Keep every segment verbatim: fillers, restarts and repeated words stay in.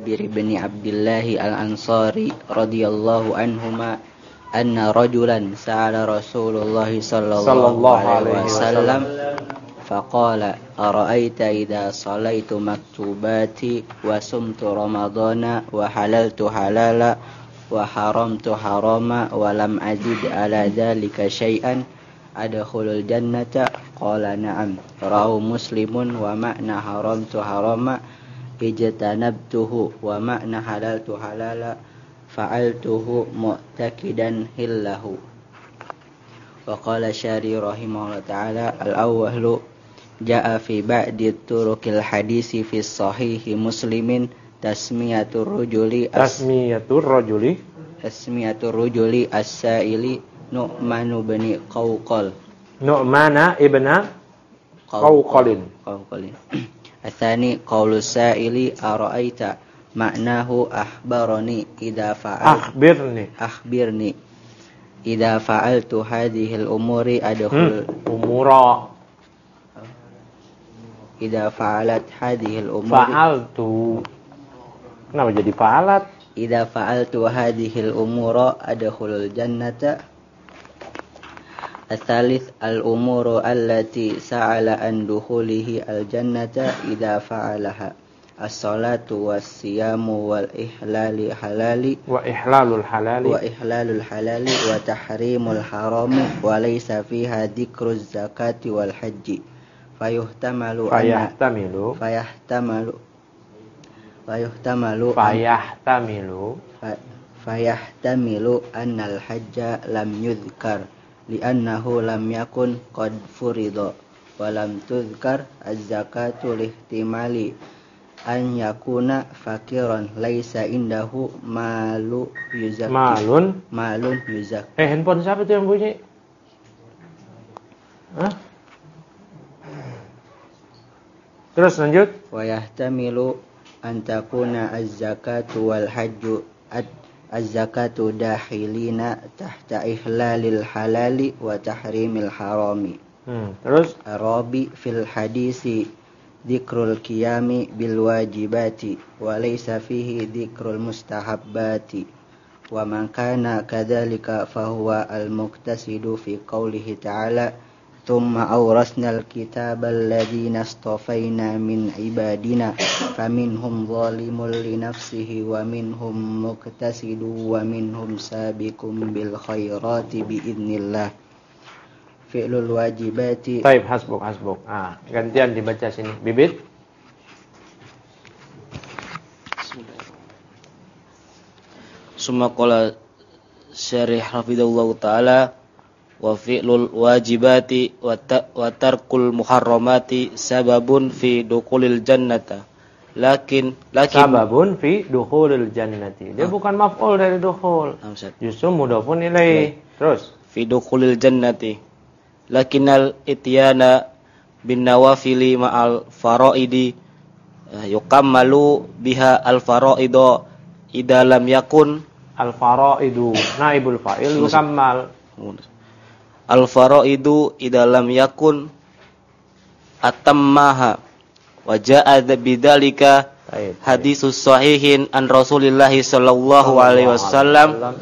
Jabir bin Abdullah al-Ansari radhiyallahu anhuma anna rajulan sa'ala Rasulullah sallallahu alaihi wasallam faqala ara'aita idza salaitu maktubati wa sumtu ramadana wa halaltu halala wa haramtu harama wa lam ajid ala dzalika syai'an adkhulul jannata qala na'am rawahu muslimun wa ma'na haramtu harama ijtanabtuhu wa ma'na halaltu halala fa'altuhu mu'taqidan hillahu. Wa qala syari rahimahullah ta'ala al-awwalu ja'a fi ba'di turuqil hadisi fi sahihi muslimin tasmiyatur rajuli tasmiyatur rajuli tasmiyatur rajuli as-sa'ili Nu'man bin Qawqal Nu'mana ibna Qawqalin Qawqalin Atsani qaulu sa'ili ara'aita ma'nahu akhbarani idza fa'al akhbirni akhbirni idza fa'altu hadhil umuri adkhul hmm. umura idza fa'alat hadhil umuri fa'altu kenapa jadi fa'alat idza fa'altu hadhil umura adkhulul jannata. Al-thalith al-umuru allati sa'ala an dukhulihi al-jannata idza fa'alaha as-salatu was-siyamu wal-ihlali halali wa ihlalul halali wa ihlalul halali wa tahrimul harami wa laysa fiha dzikruz zakati wal haji fayuhtamalu fayahtamilu fayahtamalu fayuhtamalu fayahtamilu fayahtamilu annal hajja lam yudhkar li'annahu lam yakun qad furida wa lam tuzkar az-zakatu lihtimali an yakuna fakiran laisa indahu malu yuzakki malun malun yuzak eh handphone siapa tuh yang bunyi? Hah? Terus lanjut wa yahtamilu an takuna az-zakatu wal hajju ad az-zakatu dahilina tahta ihlalil halali wa tahrimil harami. Hmm, terus Arabi fil hadisi dzikrul qiyami bil wajibati wa laysa fihi dzikrul mustahabbati wa man kana kadzalika fahuwa al-muqtasidu fi qoulihi ta'ala thumma awrasnal kitaba alladhina astafaina min ibadina faminhum zalimun li nafsihi wa minhum muqtasidu wa minhum sabiqun bil khairati bi idznillah. Fi'lul wajibati. Baik, hasbuk hasbuk. Ah, gantian dibaca sini. Bibit. Summa qala syarih hafizallahu taala wa fi'lul wajibati wa tarkul muharramati sababun fi dukhulil jannata lakin lakin sababun fi dukhulil jannati dia oh. bukan maf'ul dari dukhul justru mudhafun ilaih terus fi dukhulil jannati lakinnal ityana bin nawafili ma'al faraidi yukammalu biha al faraido idza lam yakun al faraidu naibul fa'il yukammal al-faraidu idalam yakun atammaha wa ja'a bidzalika hadisus sahihin an Rasulillah sallallahu alaihi wasallam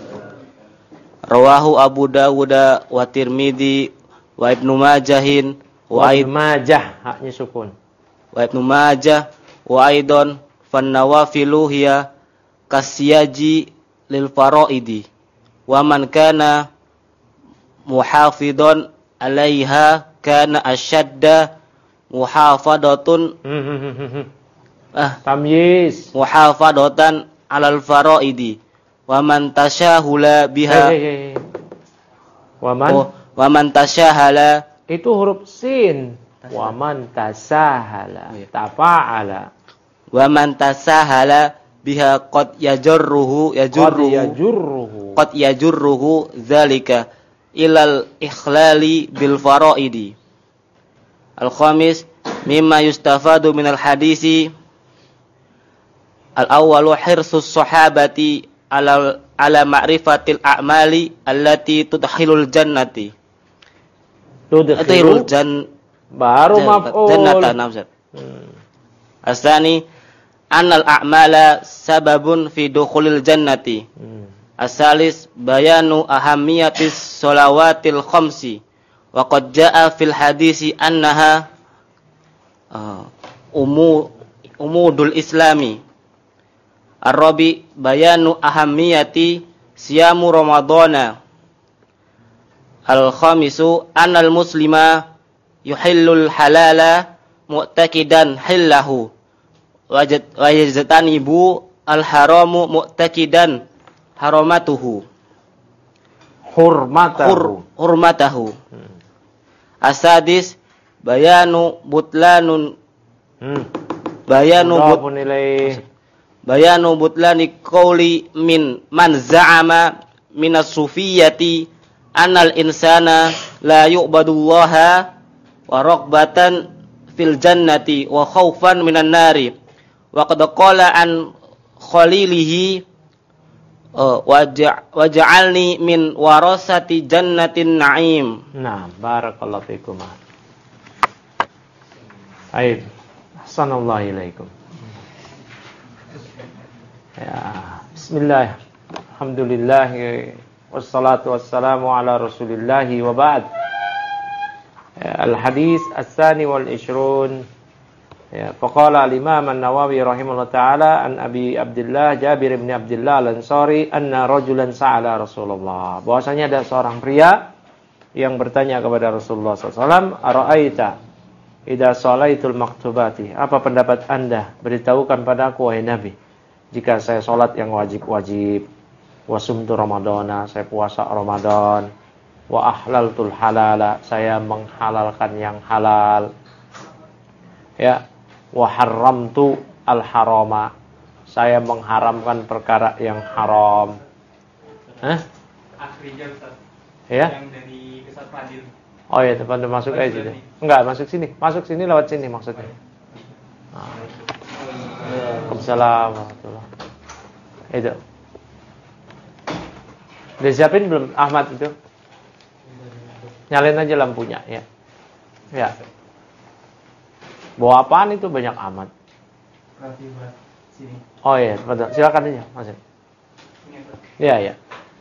rawahu Abu Dawud wa Tirmidzi wa Ibnu Majahin wa Ibnu Majah haknya sukun wa Ibnu Majah wa aidon fan nawafilu hiya kasyaji lil faraidi wa man kana muhafidun alaiha kana asyadda muhafadatun ah tamyiz muhafadatan alal faraidi wa man tashahula biha hey, hey, hey. wa man oh, wa man tashahala itu huruf sin wa man tasahala tafa'ala wa man tasahala biha qad yajurruhu yajurruhu qad yajurruhu qad yajurruhu zalika ilal ikhlali bil faraidi. Al-khamis mimma yustafadu minal hadisi al-awwalu hirsus sahabati ala ala ma'rifatil a'mali allati tudkhilul jannati tudkhilul jan baru maf'ul jannatan nafsat. hmm. Asani annal a'mala sababun fi dukhulil jannati. Hmm. Asalis bayanu ahammiyatis sholawatil khamsi wa qad jaa fil hadisi annaha uh, umu umudul islami. Ar-rabi bayanu ahammiyati siyamu ramadhana. Al-khamisu annal muslima yuhillul halala mu'taqidan hillahu wa yajtanibu al-haramu mu'taqidan haramatuhu hurmatahu Hur, hurmatahu hmm. Asadis bayanu butlanun hmm. bayanu but, bayanu butlani qawli min man za'ama minas sufiyyati annal insana la yu'badullaha wa raqbatan fil jannati wa khaufan minan nari wa qad qala an khalilihi Uh, waj'alni min warasati jannatin na'im. Nah, barakallahu fikum. Baik. Ahsanallahu ilaikum. Ya, bismillah. Alhamdulillah wassalatu wassalamu ala Rasulillah wa ba'd. Ya, al-hadis as-sani wal ishrun. Ya, faqala al-Imam An-Nawawi rahimahullah ta'ala an Abi Abdullah Jabir bin Abdullah Al-Ansari anna rajulan sa'ala Rasulullah. Bahwasanya ada seorang pria yang bertanya kepada Rasulullah sallallahu alaihi wasallam, "Ara'aita idza shalaitul maktubati?" Apa pendapat Anda? Beritahukan padaku wahai Nabi, jika saya salat yang wajib-wajib, wa sumtu ramadhana, saya puasa Ramadan, wa ahlaltul halala, saya menghalalkan yang halal. Ya, wa harramtu al-harama, saya mengharamkan perkara yang haram. Hah? Akhirnya Ustaz. Ya? Yang dari Ustaz Fadil. Oh iya, teman masuk aja sini. Enggak, masuk sini. Masuk sini lewat sini maksudnya. Nah. Waalaikumsalam warahmatullahi. Itu. Udah siapin belum Ahmad itu? Nyalain aja lampunya ya. Ya. Bawa apaan itu banyak amat? Sini. Oh iya, betul. Silakan aja, masuk. Iya, ya.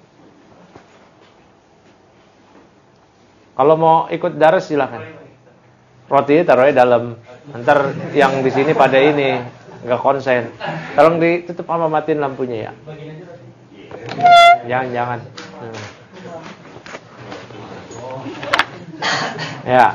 Kalau mau ikut daras silakan. Roti taruhnya dalam. Ntar yang di sini pada ini enggak konsen. Tolong ditutup sama matiin lampunya ya. Jangan, jangan. Hmm. Ya.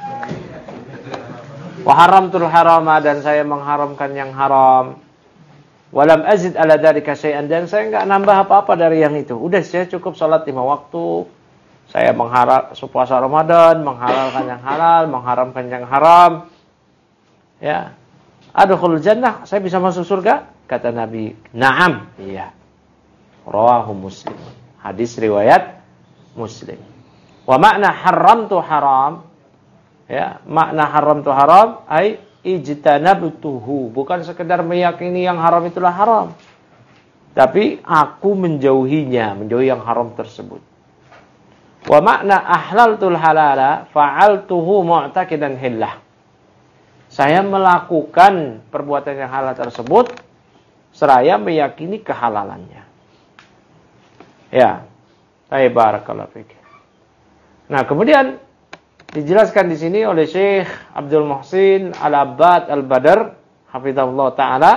Wa haramtul harama, dan saya mengharamkan yang haram. Walam azid ala dzalika syai'an, dan saya enggak nambah apa-apa dari yang itu. Udah, saya cukup salat lima waktu. Saya mengharap puasa Ramadan, menghalalkan yang halal, mengharamkan yang haram. Ya. Adkhulul jannah, saya bisa masuk surga? Kata Nabi, "Na'am." Iya. Rawahu Muslim. Hadis riwayat Muslim. Wa makna haramtu haram, ya, makna haram itu haram, ai ijtanabtuhu, bukan sekedar meyakini yang haram itulah haram, tapi aku menjauhinya, menjauhi yang haram tersebut. Wa makna ahlaltul halala, fa'altuhu mu'taqidan hillah, saya melakukan perbuatan yang halal tersebut seraya meyakini kehalalannya. Ya, baik, barakallahu fiik. Nah, kemudian dijelaskan di sini oleh Syekh Abdul Muhsin Al-Abbad Al-Badr hafizahullah taala.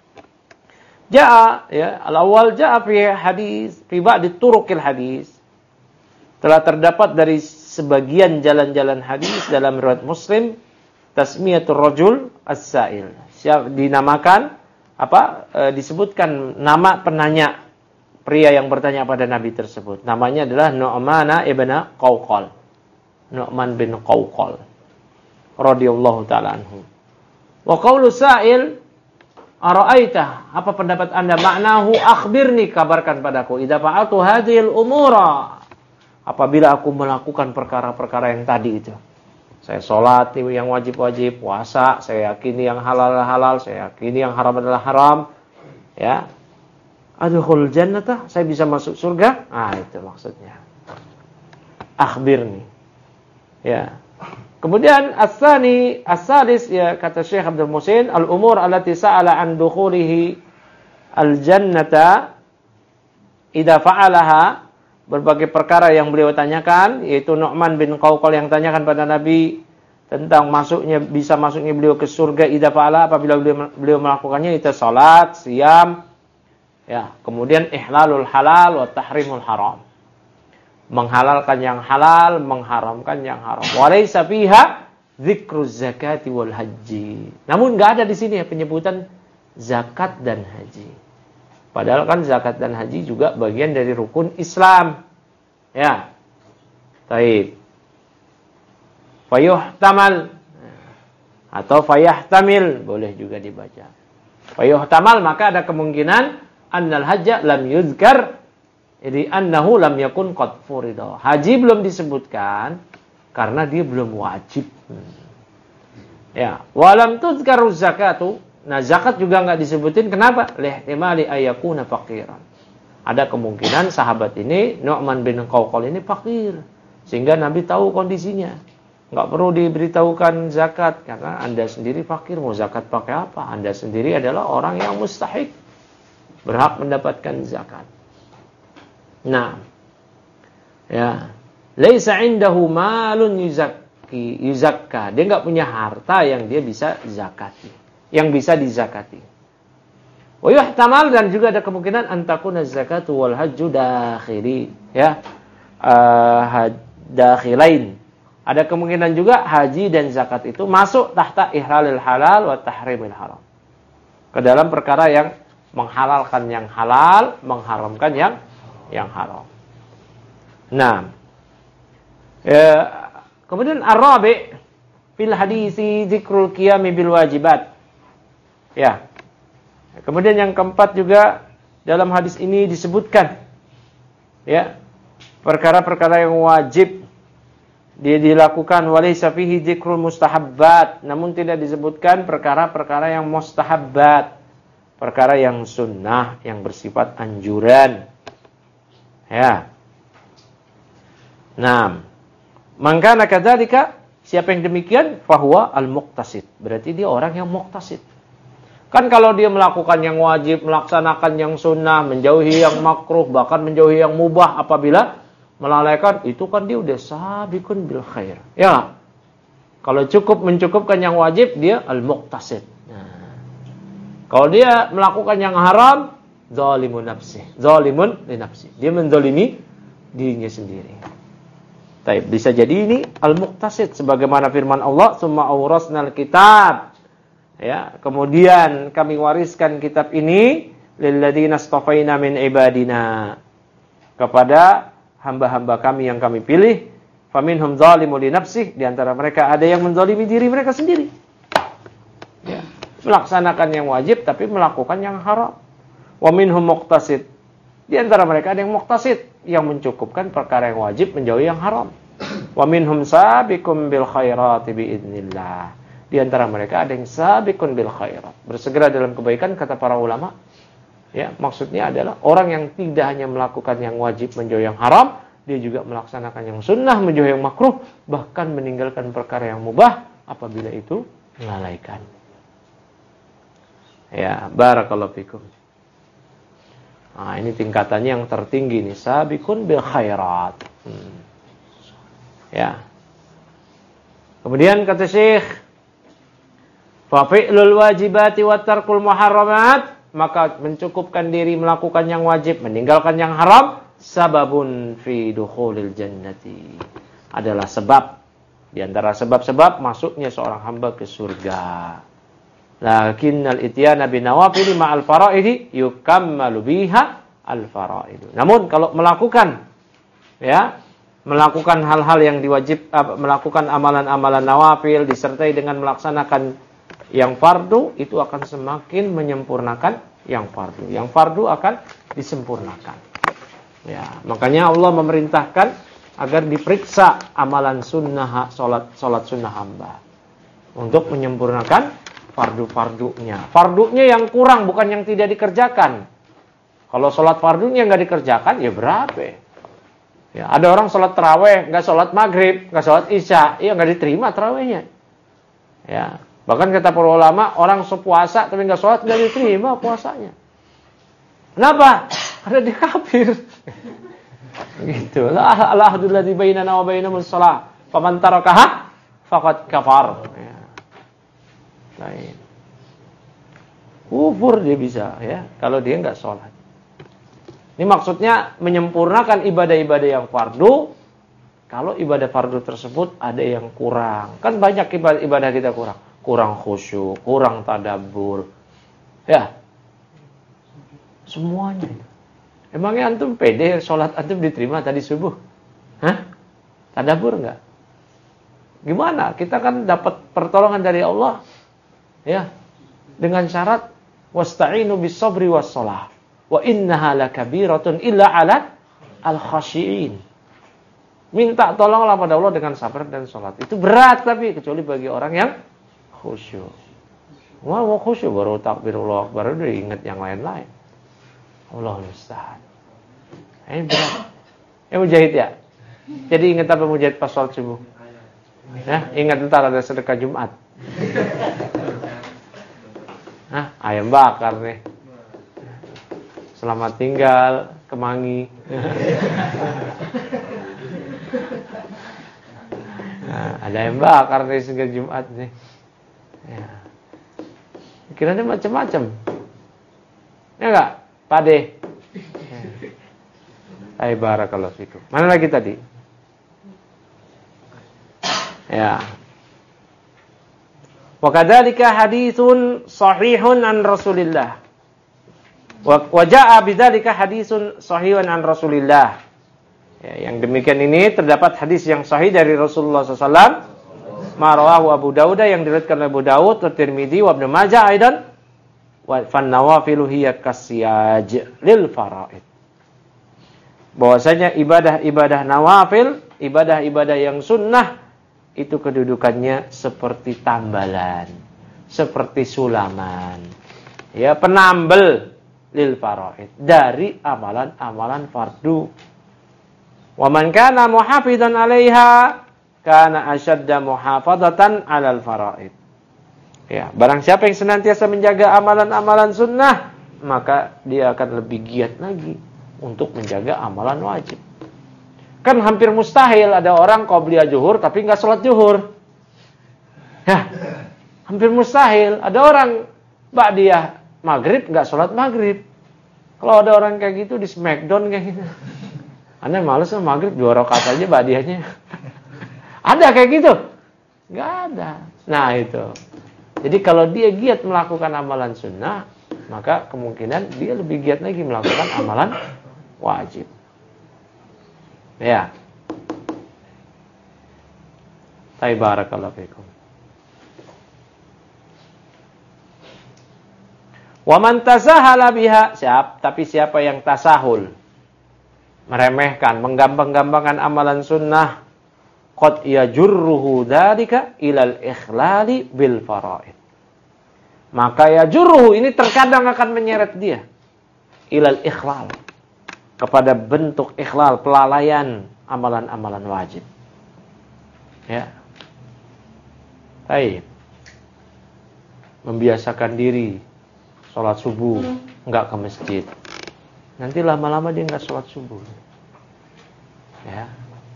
Jaa, ya, al-awwal jaa fi hadis fi ba'd turuqil hadis. Telah terdapat dari sebagian jalan-jalan hadis dalam riwayat Muslim, tasmiyatur rajul as-sa'il. Siap dinamakan apa? E, disebutkan nama penanya, pria yang bertanya pada Nabi tersebut. Namanya adalah Nu'man ibn Qawqal. Nu'man bin Qawqal radhiyallahu ta'ala anhu. Wa qaulu sa'il, ara'aita, apa pendapat Anda? Maknahu akhbirni, kabarkan padaku. Idza fa'altu hadhil umura, apabila aku melakukan perkara-perkara yang tadi itu. Saya sholat yang wajib-wajib, puasa, saya yakini yang halal halal, saya yakini yang haram adalah haram. Ya. Adkhul jannata, saya bisa masuk surga. Ah, itu maksudnya. Akhbirni. Ya. Kemudian as-sani, as-sadis, ya kata Syekh Abdul Muhsin, al-umur allati sa'ala an dukhulihi al-jannata idza fa'alaha, berbagai perkara yang beliau tanyakan, yaitu Nu'man bin Qawqal yang tanyakan pada Nabi tentang masuknya, bisa masuknya beliau ke surga idza fa'ala, apabila beliau, beliau melakukannya, itu salat, siam, ya, kemudian ihlalul halal wa tahrimul haram. Menghalalkan yang halal, mengharamkan yang haram. Walaysa fiha dzikruz zakati wal haji. Namun enggak ada di sini ya penyebutan zakat dan haji. Padahal kan zakat dan haji juga bagian dari rukun Islam. Ya. Taib. Fayuhtamal atau fayahtamil boleh juga dibaca. Fayuhtamal, maka ada kemungkinan annal hajja lam yuzkar, jadi annahu lam yakun qad furida. Haji belum disebutkan karena dia belum wajib. Ya, walam tuzkaru zakatu. Nah, zakat juga enggak disebutin. Kenapa? Lihtimali ayyakuna faqiran. Ada kemungkinan sahabat ini, Nu'man bin Qawqal ini fakir, sehingga Nabi tahu kondisinya. Enggak perlu diberitahukan zakat karena Anda sendiri fakir, mau zakat pakai apa? Anda sendiri adalah orang yang mustahik, berhak mendapatkan zakat. Nah, ya, laisa indahu malun yuzakki yuzakka. Dia enggak punya harta yang dia bisa zakati, yang bisa dizakati. Wa yuhtamal, dan juga ada kemungkinan antakuna zakatu wal hajju dakhili, ya, uh, dakhilain. Ada kemungkinan juga haji dan zakat itu masuk tahta ihlalil halal wa tahrimil haram, ke dalam perkara yang menghalalkan yang halal, mengharamkan yang yang haram. Nah, ya, kemudian ar-rabi' fil hadisi dzikrul qiyami bil wajibat. Ya. Kemudian yang keempat juga dalam hadis ini disebutkan, ya, perkara-perkara yang wajib dia dilakukan, walaysa fihi dzikrul mustahabbat, namun tidak disebutkan perkara-perkara yang mustahabbat, perkara yang sunnah, yang bersifat anjuran. Ya. Nah, mangkana kadzalika, siapa yang demikian, fahuwa al-muqtasid, berarti dia orang yang muqtasid. Kan kalau dia melakukan yang wajib, melaksanakan yang sunnah, menjauhi yang makruh, bahkan menjauhi yang mubah, apabila melalaikan, itu kan dia udah sabiqun bil khair. Ya. Kalau cukup mencukupkan yang wajib, dia al-muqtasid. Nah, kalau dia melakukan yang haram, zalimun nafsih, zalimun li nafsih, dia menzalimi dirinya sendiri. Taib, bisa jadi ini al-muqtasid sebagaimana firman Allah, "Tsumma awrasnal kitab." Ya, kemudian kami wariskan kitab ini lilladzina astafaina min ibadina, kepada hamba-hamba kami yang kami pilih. Faminhum zalimun li nafsih, di antara mereka ada yang menzalimi diri mereka sendiri. Ya, melaksanakan yang wajib tapi melakukan yang haram. Wa minhum muqtasid, di antara mereka ada yang muqtasid, yang mencukupkan perkara yang wajib, menjauhi yang haram. Wa minhum sabiqun bil khairati biidznillah, di antara mereka ada yang sabiqun bil khairat, bersegera dalam kebaikan, kata para ulama. Ya, maksudnya adalah orang yang tidak hanya melakukan yang wajib, menjauhi yang haram, dia juga melaksanakan yang sunnah, menjauhi yang makruh, bahkan meninggalkan perkara yang mubah apabila itu melalaikan. Ya, barakallahu fikum. Nah, ini tingkatannya yang tertinggi nih, sabiqun bil khairat. Hmm. Ya. Kemudian kata Syekh, fa fi'lul wajibati wa tarkul muharramat, maka mencukupkan diri melakukan yang wajib, meninggalkan yang haram, sababun fi dukhulil jannati, adalah sebab di antara sebab-sebab masuknya seorang hamba ke surga. Lakinnal ityana binawafil ma'al fara'idi yukammalu biha al fara'idu. Namun kalau melakukan, ya, melakukan hal-hal yang diwajib, melakukan amalan-amalan nawafil disertai dengan melaksanakan yang fardu, itu akan semakin menyempurnakan yang fardu. Yang fardu akan disempurnakan. Ya, makanya Allah memerintahkan agar diperiksa amalan sunnah, salat salat sunnah hamba untuk menyempurnakan fardu-fardunya. Fardunya yang kurang, bukan yang tidak dikerjakan. Kalau salat fardunya nggak dikerjakan, ya berapa? Ya, ada orang sholat taraweh, nggak sholat maghrib, nggak sholat isya, ya nggak diterima tarawehnya. Ya, bahkan kata para ulama, orang sepuasa tapi nggak sholat nggak diterima puasanya. Kenapa? Karena dia kafir. Gitu. La alhamdulillah di bainana wa bainahumus shalah. Faman tarakaha faqad kafar. Ya. Lain. Kufur dia bisa ya, kalau dia nggak sholat. Ini maksudnya menyempurnakan ibadah-ibadah yang fardu. Kalau ibadah fardu tersebut ada yang kurang. Kan banyak ibadah, ibadah kita kurang. Kurang khusyuk, kurang tadabbur. Ya. Semuanya. Emangnya antum pede sholat antum diterima tadi subuh? Hah? Tadabbur enggak? Gimana? Kita kan dapat pertolongan dari Allah. Ya. Dengan syarat wasta'inu bis-sabri was-shalah. Wa innaha lakabiratun illa 'ala al-khashi'in. Minta tolonglah pada Allah dengan sabar dan salat. Itu berat tapi kecuali bagi orang yang khusyuk. Wah, mau khusyuk baru takbirullah, baru udah ingat yang lain-lain. Allah musta'an. Ini berat. Ya mujahid ya. Jadi ingat apa mujahid pas salat subuh? Ya, ingat ntar ada sedekah Jumat. Hah, ayam bakar nih. Selamat tinggal, kemangi. Nah, ada yang bakar nih segala Jumat nih. Ya. Kiranya macam-macam. Ya enggak? Pade. Ya. Hai barakallahu fikum. Mana lagi tadi? Ya. Wa kadzalika haditsun sahihun an Rasulillah. Wa jaa bidzalika hadisun sahihun an Rasulillah. Ya, yang demikian ini terdapat hadis yang sahih dari Rasulullah sallallahu alaihi wasallam. Ma rawahu Abu Dawud yang diriwayatkan oleh Abu Dawud, Tirmidzi, wa Ibnu Majah aidan. Wa fan nawafilu hiya kasyaj lil faraid. Bahwasanya ibadah-ibadah nawafil, ibadah-ibadah yang sunnah itu kedudukannya seperti tambalan, seperti sulaman. Ya, penambal lil faraid dari amalan-amalan fardu. Wa man kana muhafizan 'alaiha kana ashadda muhafazatan 'alal faraid. Ya, barang siapa yang senantiasa menjaga amalan-amalan sunnah, maka dia akan lebih giat lagi untuk menjaga amalan wajib. Kan hampir mustahil ada orang qobliyah zuhur tapi enggak salat zuhur. Ya, hampir mustahil ada orang ba'diyah maghrib nggak sholat maghrib. Kalau ada orang kayak gitu di Smackdown kayak gitu, aneh males lah maghrib dua rakaat aja badiahnya. Ada kayak gitu? Nggak ada. Nah itu. Jadi kalau dia giat melakukan amalan sunnah, maka kemungkinan dia lebih giat lagi melakukan amalan wajib. Ya. Barakallahu fikum. Wa man tasahala biha, siap, tapi siapa yang tasahul, meremehkan, menggampang-gampangkan amalan sunnah, qad yajurruhu dzalika ilal ikhlali bil faraid. Maka yajurruhu ini terkadang akan menyeret dia ilal ikhlal, kepada bentuk ikhlal, pelalaian amalan-amalan wajib. Ya. Baik. Membiasakan diri sholat subuh, enggak ke masjid. Nanti lama-lama dia enggak sholat subuh. Ya.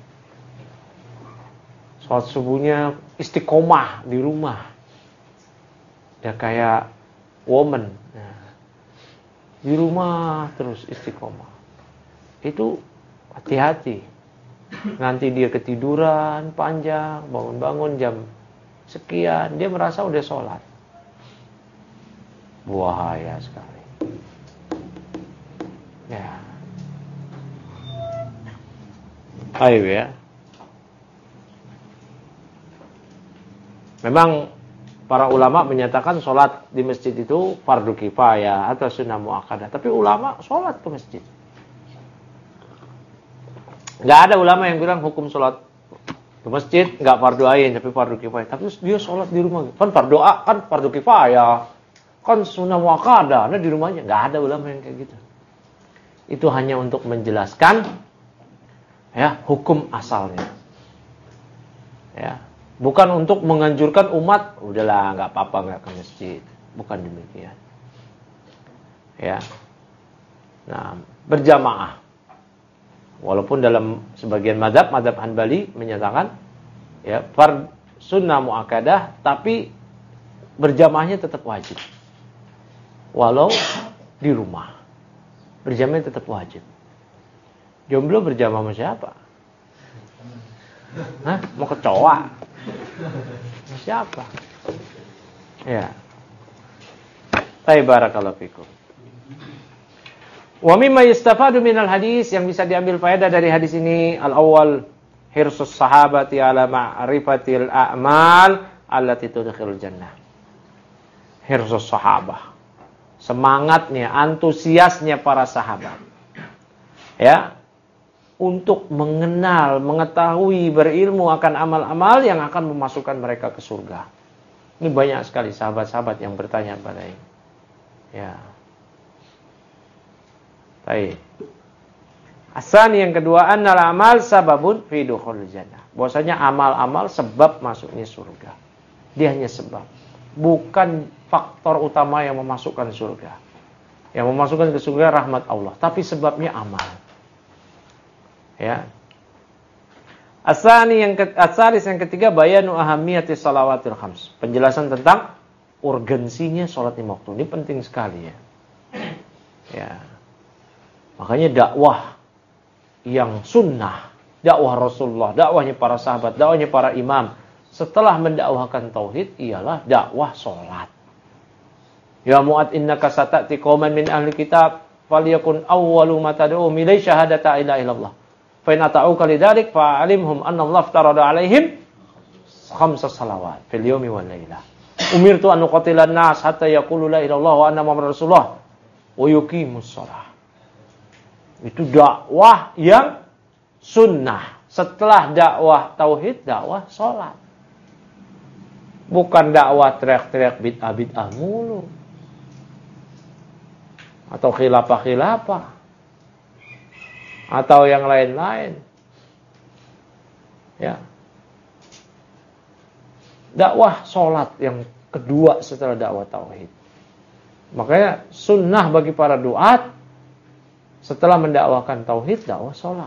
Sholat subuhnya istiqomah di rumah. Ya kayak woman. Nah, di rumah terus istiqomah. Itu hati-hati. Nanti dia ketiduran panjang, bangun-bangun jam sekian, dia merasa udah sholat. Bahaya sekali. Ya. Ayo ya. Memang para ulama menyatakan sholat di masjid itu fardu kifayah atau sunnah muakkadah. Tapi ulama sholat ke masjid. Gak ada ulama yang bilang hukum sholat ke masjid gak fardu ain tapi fardu kifayah. Tapi dia sholat di rumah. Kan fardu a, kan fardu kifayah. Kan sunnah muakkadah, nah di rumahnya. Gak ada ulama yang kayak gitu. Itu hanya untuk menjelaskan Ya, hukum asalnya. Ya, bukan untuk menganjurkan umat, udahlah nggak apa-apa nggak ke masjid. Bukan demikian. Ya. Nah, berjamaah. Walaupun dalam sebagian mazhab, mazhab Hanbali menyatakan ya, fard sunnah muakkadah, tapi berjamaahnya tetap wajib. Walau di rumah. Berjamaahnya tetap wajib. Jomblo berjamaah sama siapa? Hah? Mau kecoa? Siapa? Ya. Baik, barakallahu fikum. Wa mimma yustafadu minal hadis, yang bisa diambil faedah dari hadis ini, al-awwal hirsus sahabati ala ma'rifatil a'mal allati tudkhilul jannah. Hirsus sahabah. Semangatnya, antusiasnya para sahabat. Ya. Untuk mengenal, mengetahui, berilmu akan amal-amal yang akan memasukkan mereka ke surga. Ini banyak sekali sahabat-sahabat yang bertanya pada ini. Ya. Baik. Asani yang kedua, annal amal sababun fi dukhulil jannah. Bahwasanya amal-amal sebab masuknya surga. Dia hanya sebab, bukan faktor utama yang memasukkan surga. Yang memasukkan ke surga rahmat Allah, tapi sebabnya amal. Ya. Asani yang ke, asalis yang ketiga, bayanu ahamiyati salawatil khams. Penjelasan tentang urgensinya salat lima waktu. Ini penting sekali ya. Ya. Makanya dakwah yang sunnah, dakwah Rasulullah, dakwahnya para sahabat, dakwahnya para imam, setelah mendakwahkan tauhid ialah dakwah salat. Ya Mu'ad innaka satati qauman min ahli kitab falyakun awwalu ma tad'uhum ilai syahadata la ilaha illallah. Fa in ata'uka lidzalik fa'alimhum anna Allah aftarada 'alaihim khamsa salawat fil yawmi wal lailah. Umirtu an uqatilan nas hatta yaqulu la ilaha illallah wa anna muhammadar rasulullah wa yuqimus shalah. Itu dakwah yang sunnah. Setelah dakwah tauhid, dakwah sholat. Bukan dakwah teriak-teriak bid'ah-bid'ah mulu. Atau khilafah-khilafah. Atau yang lain-lain. Ya. Dakwah sholat yang kedua setelah dakwah tauhid. Makanya sunnah bagi para duat, setelah mendakwakan tauhid, dakwah salat.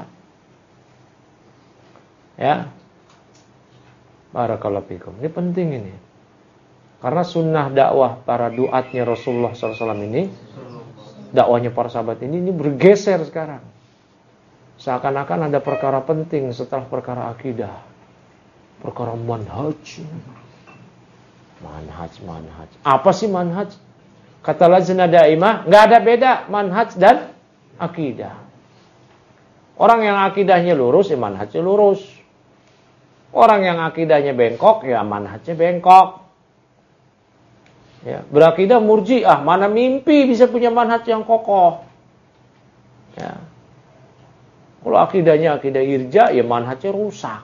Ya. Barakallahu fikum. Ini penting ini. Karena sunnah dakwah para duatnya Rasulullah shallallahu alaihi wasallam ini, dakwahnya para sahabat ini, ini bergeser sekarang. Seakan-akan ada perkara penting setelah perkara akidah. Perkara manhaj. Manhaj, manhaj. Apa sih manhaj? Kata Lajnah Daimah, nggak ada beda manhaj dan akidah. Orang yang akidahnya lurus, ya manhajnya lurus. Orang yang akidahnya bengkok, ya manhajnya bengkok. Ya, berakidah murji'ah, mana mimpi bisa punya manhaj yang kokoh. Ya. Kalau akidahnya akidah irja, ya manhajnya rusak.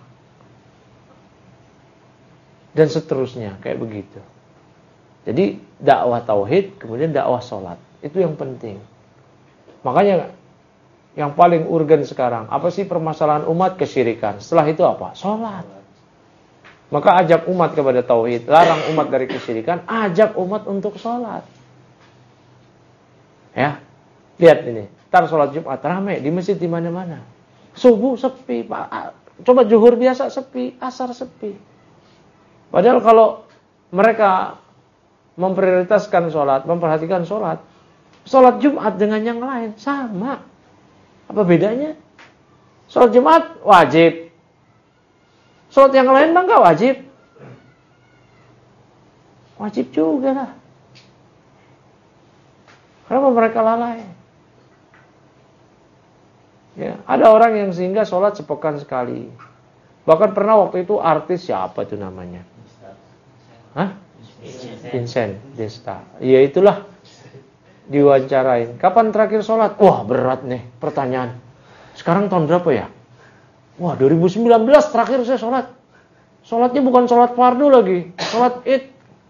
Dan seterusnya, kayak begitu. Jadi dakwah tauhid, kemudian dakwah sholat. Itu yang penting. Makanya yang paling urgen sekarang, apa sih permasalahan umat? Kesyirikan. Setelah itu apa? Sholat. Maka ajak umat kepada tauhid, larang umat dari kesyirikan, ajak umat untuk sholat. Ya, lihat ini. Ntar sholat Jumat ramai di masjid di mana-mana. Subuh sepi, Pak. Coba zuhur biasa sepi, asar sepi. Padahal kalau mereka memprioritaskan sholat, memperhatikan sholat, sholat Jumat dengan yang lain sama. Apa bedanya? Sholat Jumat wajib. Sholat yang lain mah enggak wajib. Wajib juga lah. Kenapa mereka lalai? Ya, ada orang yang sehingga sholat sepekan sekali. Bahkan pernah waktu itu artis siapa itu namanya? Hah? Vincent Desta. Ya itulah, diwawancarain. Kapan terakhir sholat? Wah berat nih pertanyaan. Sekarang tahun berapa ya? Wah dua ribu sembilan belas terakhir saya sholat. Sholatnya bukan sholat fardu lagi, sholat id.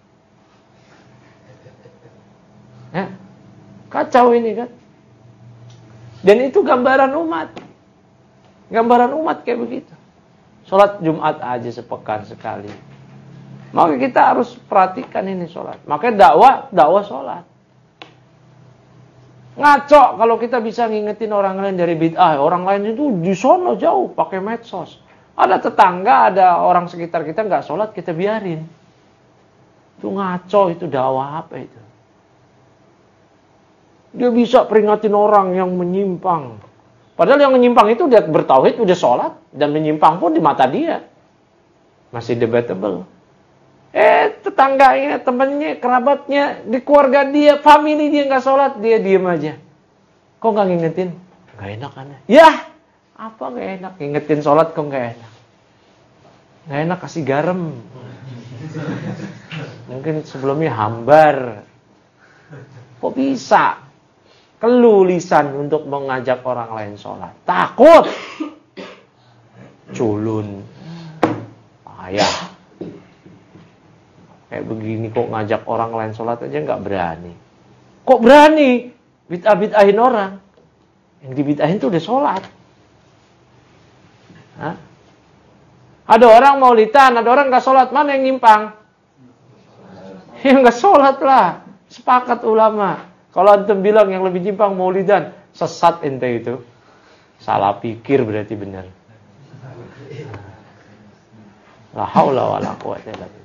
Ya, kacau ini kan. Dan itu gambaran umat. Gambaran umat kayak begitu. Sholat Jumat aja sepekan sekali. Maka kita harus perhatikan ini sholat. Makanya dakwah, dakwah sholat. Ngaco kalau kita bisa ngingetin orang lain dari bid'ah. Orang lain itu di sono jauh pakai medsos. Ada tetangga, ada orang sekitar kita nggak sholat, kita biarin. Itu ngaco, itu dakwah apa itu? Dia bisa peringatin orang yang menyimpang. Padahal yang menyimpang itu udah bertauhid, udah sholat. Dan menyimpang pun di mata dia. Masih debatable. Eh, tetangganya, temannya, kerabatnya, di keluarga dia, family dia nggak sholat, dia diem aja. Kok nggak ngingetin? Nggak enak kan? Ya, apa nggak enak? Ngingetin sholat kok nggak enak? Nggak enak kasih garam. Mungkin sebelumnya hambar. Kok bisa? Keluh lisan untuk mengajak orang lain sholat. Takut. Culun. Ayah. Kayak begini kok ngajak orang lain sholat aja nggak berani. Kok berani? Bid'ah-bid'ahin orang. Yang dibid'ahin tuh udah sholat. Hah? Ada orang maulidan, ada orang nggak sholat. Mana yang nyimpang? Yang nggak sholat lah. Sepakat ulama. Kalau antum bilang yang lebih nyimpang maulidan, sesat ente itu. Salah pikir berarti benar. La haula wala quwwata illa billah.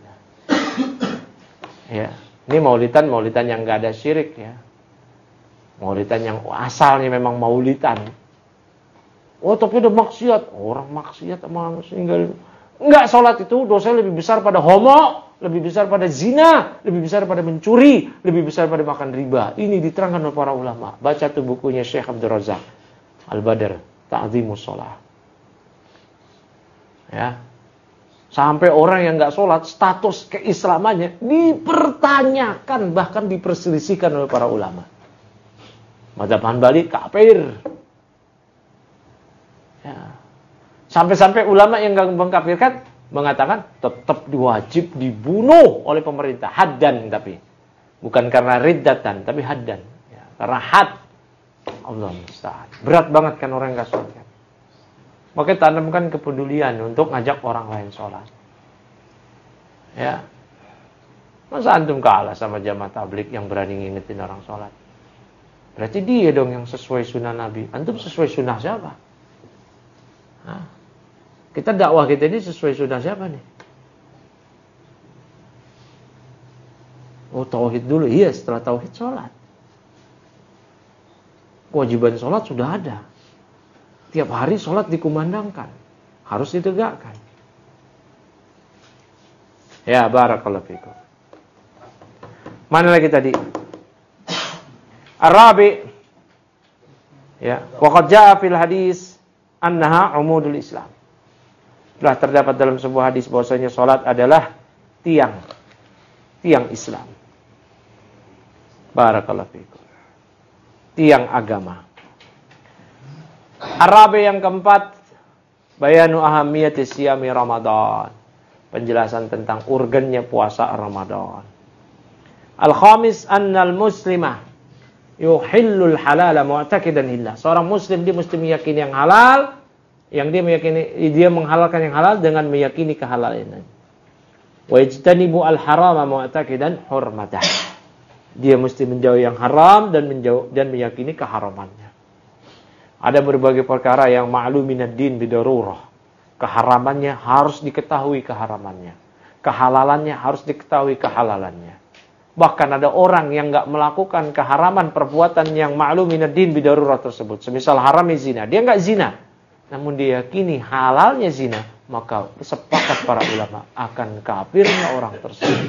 Ya, ini maulidan maulidan yang nggak ada syirik ya. Maulidan yang asalnya memang maulidan. Oh, tapi ada maksiat. Orang maksiat sama singgah. Enggak, sholat itu dosanya lebih besar pada homo, lebih besar pada zina, lebih besar pada mencuri, lebih besar pada makan riba. Ini diterangkan oleh para ulama. Baca tuh bukunya Syekh Abdul Razak Al-Badr, Ta'zimus Shalah. Ya. Sampai orang yang enggak sholat, status keislamannya dipertanyakan, bahkan diperselisihkan oleh para ulama. Mazhab Hanbali kafir. Ya. Sampai-sampai ulama yang enggak mengkafirkan mengatakan tetap diwajib dibunuh oleh pemerintah, haddan, tapi bukan karena riddatan, tapi haddan ya, karena had. Allah musta'an. Berat banget kan orang yang enggak sholat kan. Makanya tanamkan kepedulian untuk ngajak orang lain sholat. Ya. Masa antum kalah sama jamaah tabligh yang berani ngingetin orang sholat? Berarti dia dong yang sesuai sunnah Nabi. Antum sesuai sunnah siapa? Hah? Kita dakwah kita ini sesuai sunnah siapa nih? Oh, tauhid dulu. Iya, setelah tauhid sholat. Kewajiban sholat sudah ada. Tiap hari sholat dikumandangkan. Harus ditegakkan. Ya, barakallahu fikum. Mana lagi tadi? Arabi. Ya, waqad jaa fil hadis annaha umudul Islam. Telah terdapat dalam sebuah hadis bahwasanya salat adalah tiang tiang Islam. Barakallahu fikum. Tiang agama. Arabi yang keempat, bayanu ahamiyati siyami Ramadan. Penjelasan tentang urgennya puasa Ramadan. Al-khamis annal muslimah yuhillul halala mu'taqidan lillah. Seorang muslim dia mesti meyakini yang halal, yang dia meyakini dia menghalalkan yang halal dengan meyakini kehalalan. Wa yajtanibu al-harama mu'taqidan hurmatah. Dia mesti menjauhi yang haram dan menjauh dan meyakini keharamannya. Ada berbagai perkara yang ma'luminad din bidarurah. Keharamannya harus diketahui keharamannya. Kehalalannya harus diketahui kehalalannya. Bahkan ada orang yang enggak melakukan keharaman perbuatan yang ma'luminad din bidarurah tersebut. Semisal haramnya zina, dia enggak zina. Namun dia yakini halalnya zina, maka sepakat para ulama akan kafirnya orang tersebut.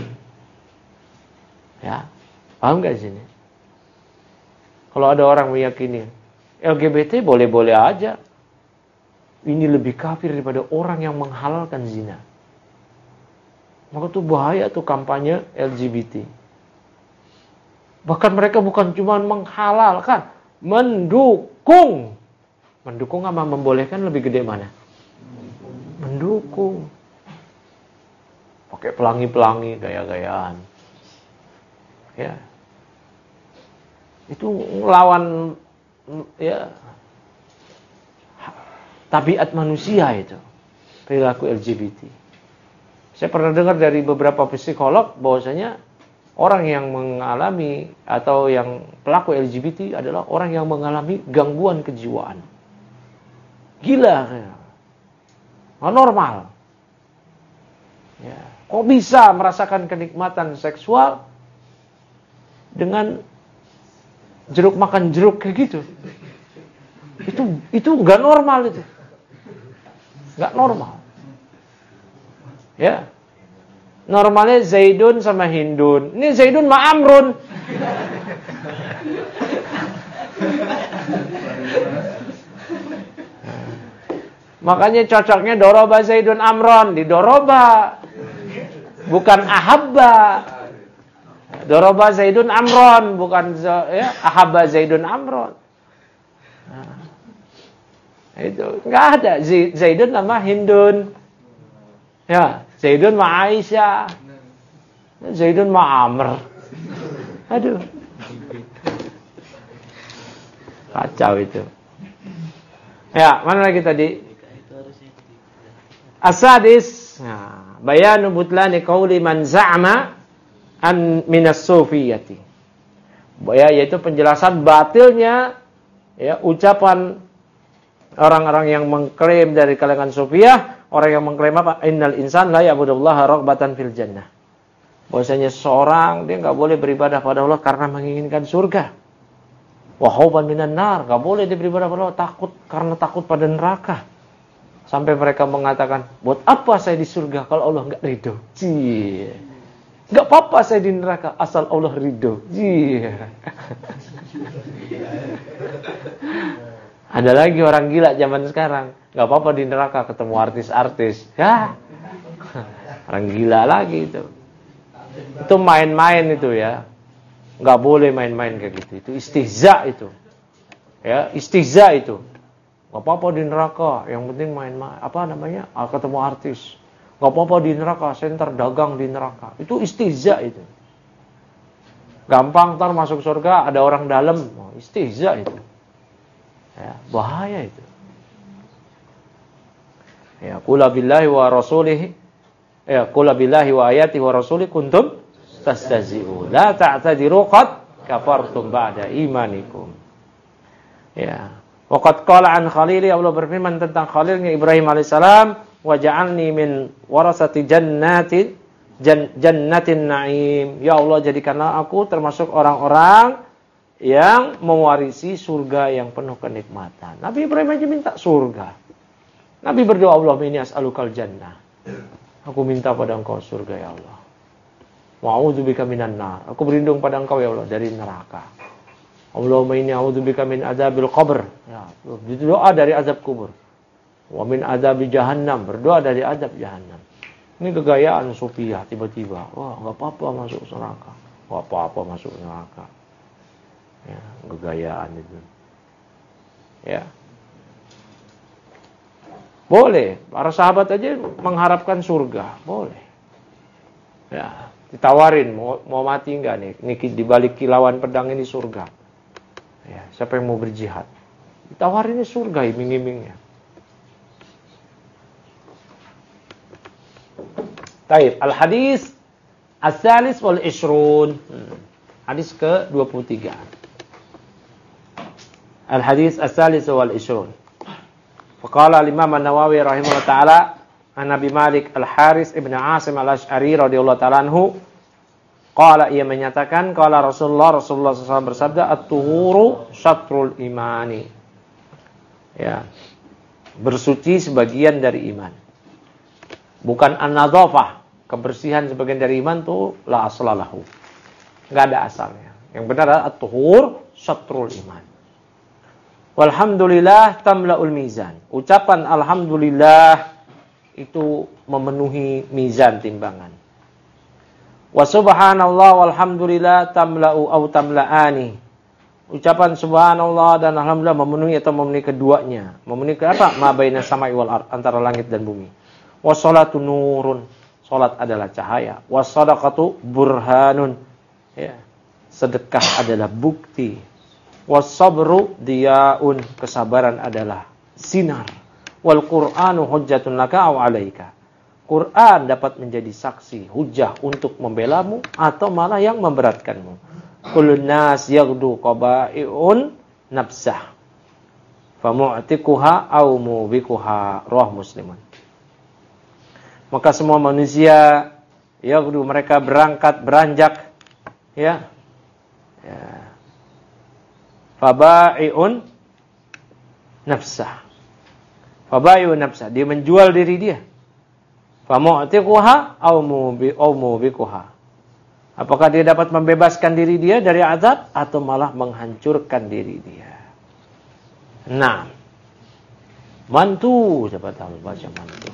Ya. Paham enggak sini? Kalau ada orang meyakini L G B T boleh-boleh aja. Ini lebih kafir daripada orang yang menghalalkan zina. Maka itu bahaya tuh kampanye L G B T. Bahkan mereka bukan cuma menghalalkan, mendukung. Mendukung sama membolehkan lebih gede mana? Mendukung. Pakai pelangi-pelangi, gaya-gayaan. Ya. Itu lawan ya tabiat manusia itu, perilaku L G B T. Saya pernah dengar dari beberapa psikolog bahwasanya orang yang mengalami atau yang pelaku L G B T adalah orang yang mengalami gangguan kejiwaan. Gila, nggak normal. Ya. Kok bisa merasakan kenikmatan seksual dengan jeruk makan jeruk kayak gitu? Itu itu nggak normal itu, nggak normal. Ya, normalnya Zaidun sama Hindun. Ini Zaidun sama Amrun. Makanya cocoknya doroba Zaidun Amron, di doroba, bukan ahabba. Doroba Zaidun Amron, bukan ya, ahabba Zaidun Amron. Nah, itu nggak ada Zaidun sama Hindun. Ya, Zaidun sama Aisyah, Zaidun sama Amr. Aduh, kacau itu. Ya, mana lagi tadi? Asadis, nah, bayanu butlani qauli man za'ama an minas sufiyati. Ya, yaitu penjelasan batilnya ya ucapan orang-orang yang mengklaim dari kalangan sufiyah, orang yang mengklaim apa? Innal insan la ya'budullaha raghbatan fil jannah. Bahwasanya seorang dia enggak boleh beribadah pada Allah karena menginginkan surga. Wa khawfan minan nar, enggak boleh dia beribadah pada Allah takut karena takut pada neraka. Sampai mereka mengatakan, buat apa saya di surga kalau Allah enggak ridho? Cie. Enggak apa-apa saya di neraka asal Allah ridho. Cie. Ada lagi orang gila zaman sekarang, enggak apa-apa di neraka ketemu artis-artis. Ya. Orang gila lagi itu. Itu main-main itu ya. Enggak boleh main-main kayak gitu. Itu istihza itu. Ya, istihza itu. Gak apa-apa di neraka, yang penting main-main. Apa namanya? Ketemu artis. Gak apa-apa di neraka, saya ntar dagang di neraka. Itu istihza itu. Gampang ntar masuk surga ada orang dalam. Oh, istihza itu. Ya, bahaya itu. Ya, qul billahi wa rasulihi. Ya, qul billahi wa ayatihi wa rasulihi kuntum tastahzi'un. La ta'tadiru qad kafartum ba'da imanikum. Ya. Waqad qala an Khalili, Allah berfirman tentang Khalilnya Ibrahim alaihissalam, wa ja'alni min warasati jannati jan, jannatin na'im. Ya Allah, jadikanlah aku termasuk orang-orang yang mewarisi surga yang penuh kenikmatan. Nabi Ibrahim aja minta surga. Nabi berdoa, Allahumma inni as'alukal jannah. Aku minta pada Engkau surga ya Allah. Wa a'udzubika minan nar. Aku berlindung pada Engkau ya Allah dari neraka. Allahumma inni a'udzubika min adzabil qabr. Ya, doa dari azab kubur. Wa min adzabi jahannam, berdoa dari azab jahannam. Ini kegayaan sufiyah tiba-tiba. Wah, enggak apa-apa masuk neraka. Enggak apa-apa masuk neraka. Ya, kegayaan itu. Ya. Boleh, para sahabat aja mengharapkan surga, boleh. Ya, ditawarin mau, mau mati enggak nih? Ini di balik kilauan pedang ini surga. Ya, siapa yang mau berjihad? Ditawarinnya surga, iming-imingnya. Taib, al-hadis as-salis wal ishrun. Hmm. Hadis ke dua puluh tiga. Al-hadis as-salis wal ishrun. Faqala al-Imam An-Nawawi rahimahullah ta'ala an Abi Malik Al-Haris Ibn Asim Al-Ash'ari radhiyallahu ta'ala anhu, qala, ia menyatakan, qala Rasulullah Rasulullah shallallahu alaihi wasallam bersabda, at-tuhuru syatrul imani. Ya. Bersuci sebagian dari iman. Bukan an-nadzafah, kebersihan sebagian dari iman tuh la aslalahu. Enggak ada asalnya. Yang benar adalah at-tuhur syatrul iman. Walhamdulillah tamla'ul mizan. Ucapan alhamdulillah itu memenuhi mizan timbangan. Wa subhanallah walhamdulillah tamla'u au tamla'ani. Ucapan subhanallah dan alhamdulillah memenuhi atau memenuhi keduanya. Memenuhi ke apa? Ma baina sama'i wal ard, antara langit dan bumi. Was salatu nurun. Salat adalah cahaya. Was sadaqatu burhanun. Ya. Sedekah adalah bukti. Was sabru diyaun. Kesabaran adalah sinar. Wal Qur'anu hujjatun laka aw 'alaika. Quran dapat menjadi saksi, hujah untuk membelamu atau malah yang memberatkanmu. Kullun nas yaghdu qaba'iun nafsah. Famu'tikuha aw mubikuha. Rawah Muslimun. Maka semua manusia yaghdu, mereka berangkat, beranjak, ya. Ya. Faba'iun nafsah. Faba'iun nafsah, dia menjual diri dia. Famu'tiquha aw mubi aw mubikuha. Apakah dia dapat membebaskan diri dia dari azab atau malah menghancurkan diri dia? Nah. Mantu, siapa tahu baca mantu.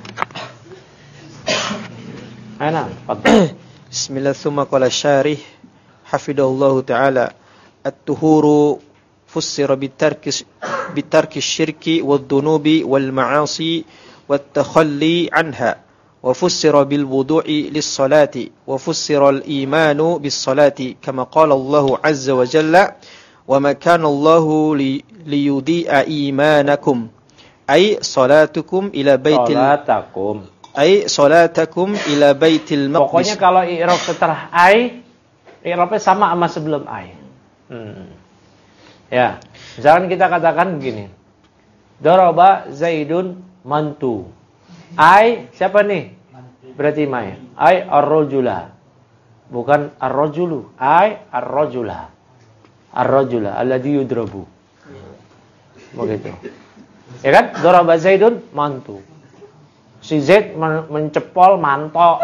Ana, fadhal. Bismillah, tsumma qala syarih hafidallahu taala at-tuhuru fussira bitarki bitarki syirki wad-dunubi wal ma'asi wat-takhalli anha wa fussira bil wudu'i lis-salati wa fussira al-imanu bis-salati kama qala Allahu azza wa jalla wa ma kana Allahu liyudhi'a imanakum ay salatukum ila baitil salatakum ay salatakum ila baitil maqdis. Pokoknya kalau i'rab setelah ai, i'rabnya sama sama sebelum ai. Hmm. Ya, misalkan kita katakan begini. Daraba Zaidun mantu. Ai siapa nih? Berarti mai. Ai ar-rajula. Bukan ar-rajulu. Ai ar-rajula. Ar-rajula alladhi yudrabu. Begitu. Ya kan? Daraba Zaidun mantu. Si Zaid men- mencepol mantok.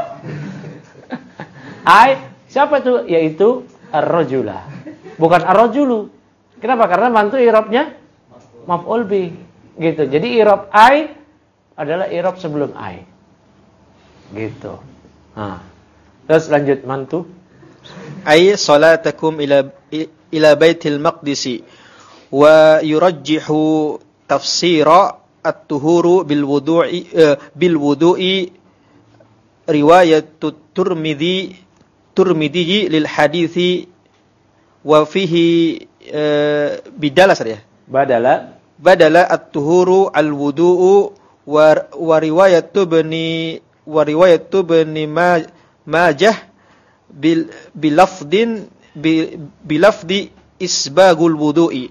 Ai, siapa itu? Yaitu ar-rajula. Bukan ar-rajulu. Kenapa? Karena mantu i'rabnya maf'ul bih. Gitu. Jadi i'rab ai adalah i'rab sebelum ai. Gitu. Nah. Terus lanjut mantu. Ai salatakum ila ila baitil maqdisi wa yurajjihu tafsira at-tuhuru bil wudu'i uh, bil wudu'i riwayat Tirmidzi Tirmidzi lil hadithi wa fihi uh, bidala ya badala badala at-tuhuru al wudu'u wa wa riwayat Ibni wa riwayat Ibni Majah bil bilafdin bilafdi isbagul wudu'i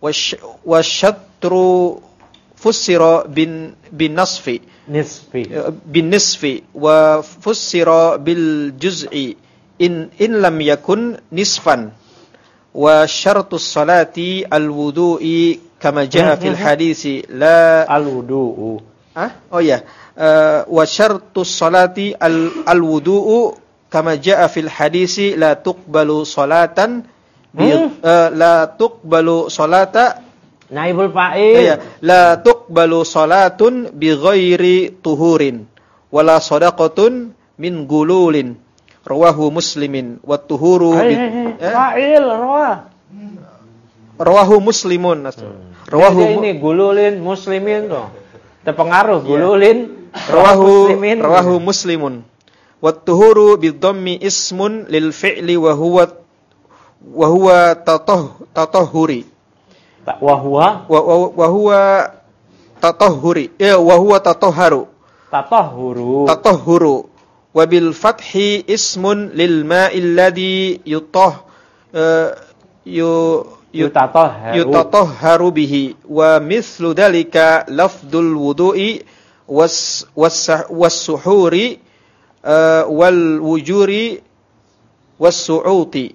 wasyatru fussira bin bin nasfi nisfi bin nisfi wa fussira bil juz'i in in lam yakun nisfan wa syartus salati al wudu'i kama jaa fil hadisi la al wudu'u ah oh ya uh, wa syartus salati al al wudu'u kama jaa fil hadisi la tuqbalu salatan bi, hmm? uh, la tuqbalu salata naibul fa'il. Ya, la tuqbalu salatun bi ghairi tuhurin wala sadaqatun min gululin. Rawahu Muslimin wa tuhuru hey, hey, hey. Eh? Fa'il rawah. Rawahu Muslimun. Hmm. Rawahu Jadi ini gululin muslimin tuh. Terpengaruh gululin yeah. Rawahu muslimin. Rawahu Muslimun. Wa tuhuru bi dhammi ismun lil fi'li wa huwa wa huwa tatah tatahuri. Wahuwa wahuwa tatahhuri ya wahuwa tatahharu tatahhuru tatahhuru wa bil fathi ismun lil ma'il ladhi yutah uh, yu yutatahharu yutatahharu bihi wa mithlu dhalika lafdul wudu'i was was was-suhuri uh, wal wujuri was-su'uti.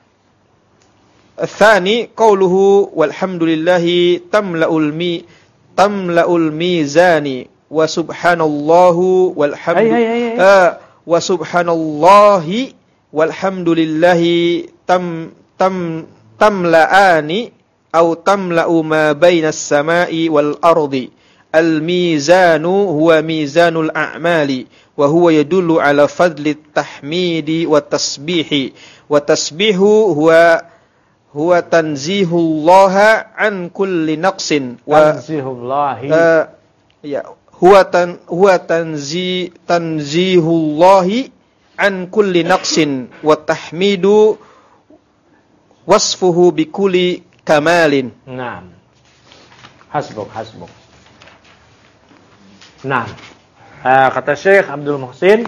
الثاني قوله والحمد لله تملأ المي تملأ الميزان وسبحان الله والحمد آه وسبحان الله والحمد لله تم تم تملأان أو تملأ ما بين السماء والأرض. الميزان هو ميزان الأعمال وهو يدل على فضل التحميد والتسبيح والتسبيح هو huwa tanzihullaha an kulli naqsin wa tanzihullahi uh, ya huwa tan huwa tanzi tanzihullahi an kulli naqsin wa tahmidu wasfuhu bi kulli kamalin. Naam. Hasbuk hasbuk. Nah, uh, kata Syekh Abdul Muhsin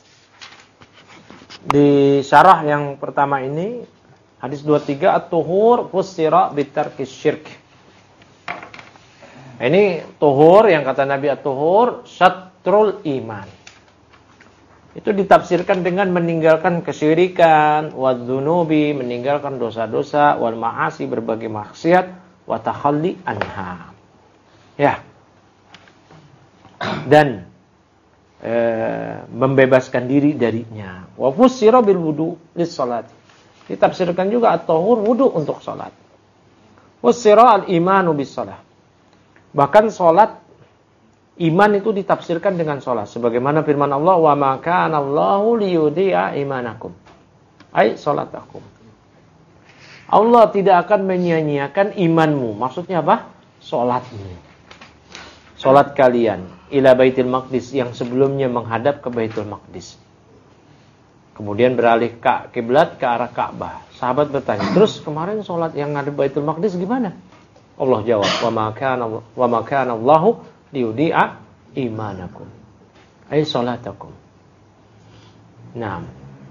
di syarah yang pertama ini, hadis dua puluh tiga, at-tuhur fussira bitarkis syirk. Ini tuhur yang kata Nabi, at-tuhur syatrul iman. Itu ditafsirkan dengan meninggalkan kesyirikan, wadzunubi, meninggalkan dosa-dosa, wal ma'asi, berbagai maksiat, wa takhalli anha. Ya. Dan e, membebaskan diri darinya. Wa fussira bil wudu lis salat. Ditafsirkan juga at-tahur wudu untuk salat. Fussira al-imanu bis salat. Bahkan salat, iman itu ditafsirkan dengan salat. Sebagaimana firman Allah, wa ma kana Allahu liyudhi'a imanakum. Ai salatakum. Allah tidak akan menyia-nyiakan imanmu. Maksudnya apa? Salatmu. Salat kalian ila Baitul Maqdis, yang sebelumnya menghadap ke Baitul Maqdis. Kemudian beralih ke kiblat ke arah Ka'bah. Sahabat bertanya, terus kemarin salat yang ngadep Baitul Maqdis gimana? Allah jawab, wa ma kana wa ma kana Allahu liyudhi'a imanakum. Ai salatakum. Nah.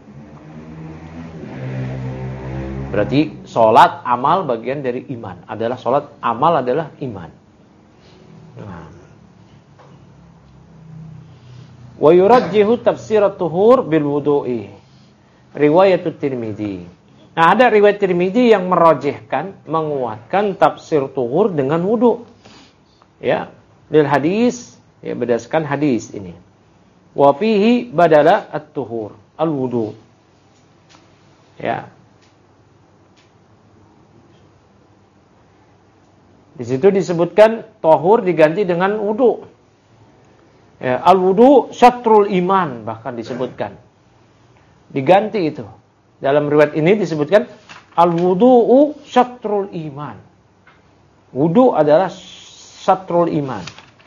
Berarti salat amal bagian dari iman. Adalah salat amal adalah iman. Nah. Wa yurajjihu tafsir at-tuhur bil wudu'i. Riwayat Tirmidzi. Nah, ada riwayat Tirmidzi yang merajihkan, menguatkan tafsir tuhur dengan wudu. Ya, lil hadis, ya, berdasarkan hadis ini. Wa fihi badala at-tuhur, al-wudu. Ya. Di situ disebutkan tahur diganti dengan wudu. Ya, al-wudu syatrul iman bahkan disebutkan. Diganti itu. Dalam riwayat ini disebutkan al-wudu'u syatrul iman. Wudu adalah syatrul iman.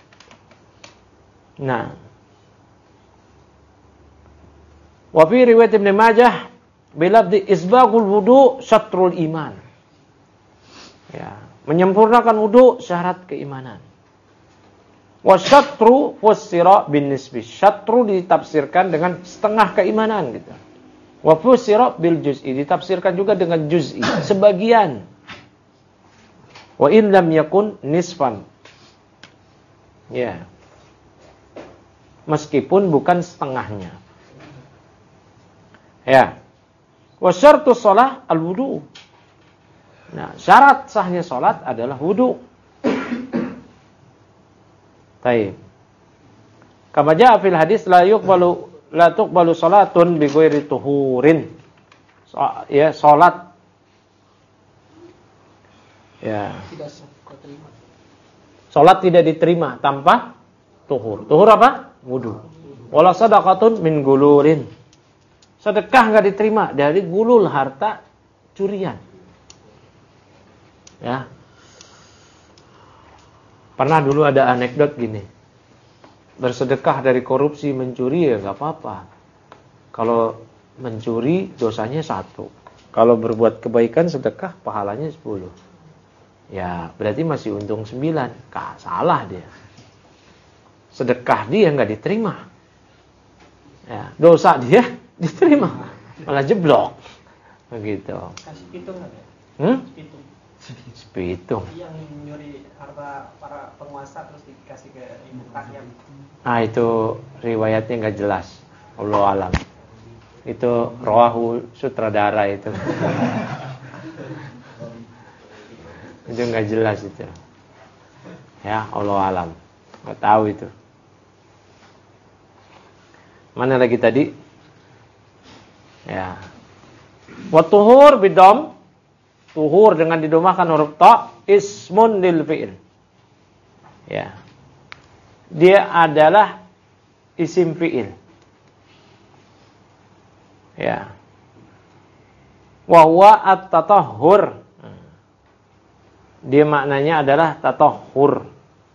Nah. Wa fi riwayat Ibnu Majah bilafzi isbaghul wudu syatrul iman. Ya, menyempurnakan wudu syarat keimanan. Wa syatru fussira bin nisbi. Syatru ditafsirkan dengan setengah keimanan gitu. Wa fussira bil juz'i, ditafsirkan juga dengan juz'i, sebagian. Wa in lam yakun nisfan. Ya. Meskipun bukan setengahnya. Ya. Wa syartu shalah al-wudu. Nah, syarat sahnya salat adalah wudu. Baik. Kama jaa fil hadis la yuqbalu la tuqbalu salatun bi ghairi tuhurin. So, ya, salat ya. Salat tidak diterima tanpa tuhur. Tuhur apa? Wudu. Wala sadaqatun min gulurin. Sedekah enggak diterima dari gulul, harta curian. Ya. Pernah dulu ada anekdot gini. Bersedekah dari korupsi, mencuri ya enggak apa-apa. Kalau mencuri dosanya satu. Kalau berbuat kebaikan sedekah pahalanya sepuluh. Ya, berarti masih untung sembilan. Kah, salah dia. Sedekah dia enggak diterima. Ya, dosa dia diterima. Malah jeblok. Begitu. Kasih pitung enggak? Hmm? Pitung. Sepitung. Yang nyuri harta para penguasa terus dikasih ke ibu rakyat. Ah, itu riwayatnya nggak jelas. Allah alam. Itu rawahu sutradara itu. Itu nggak jelas itu. Ya, Allah alam. Nggak tahu itu. Mana lagi tadi? Ya. Wa tuhur bidom. Tuhur dengan didomahkan huruf ta, ismun lil fi'il. Ya. Dia adalah isim fi'il. Ya. Wa huwa at-tatahhur. Dia maknanya adalah tatahhur.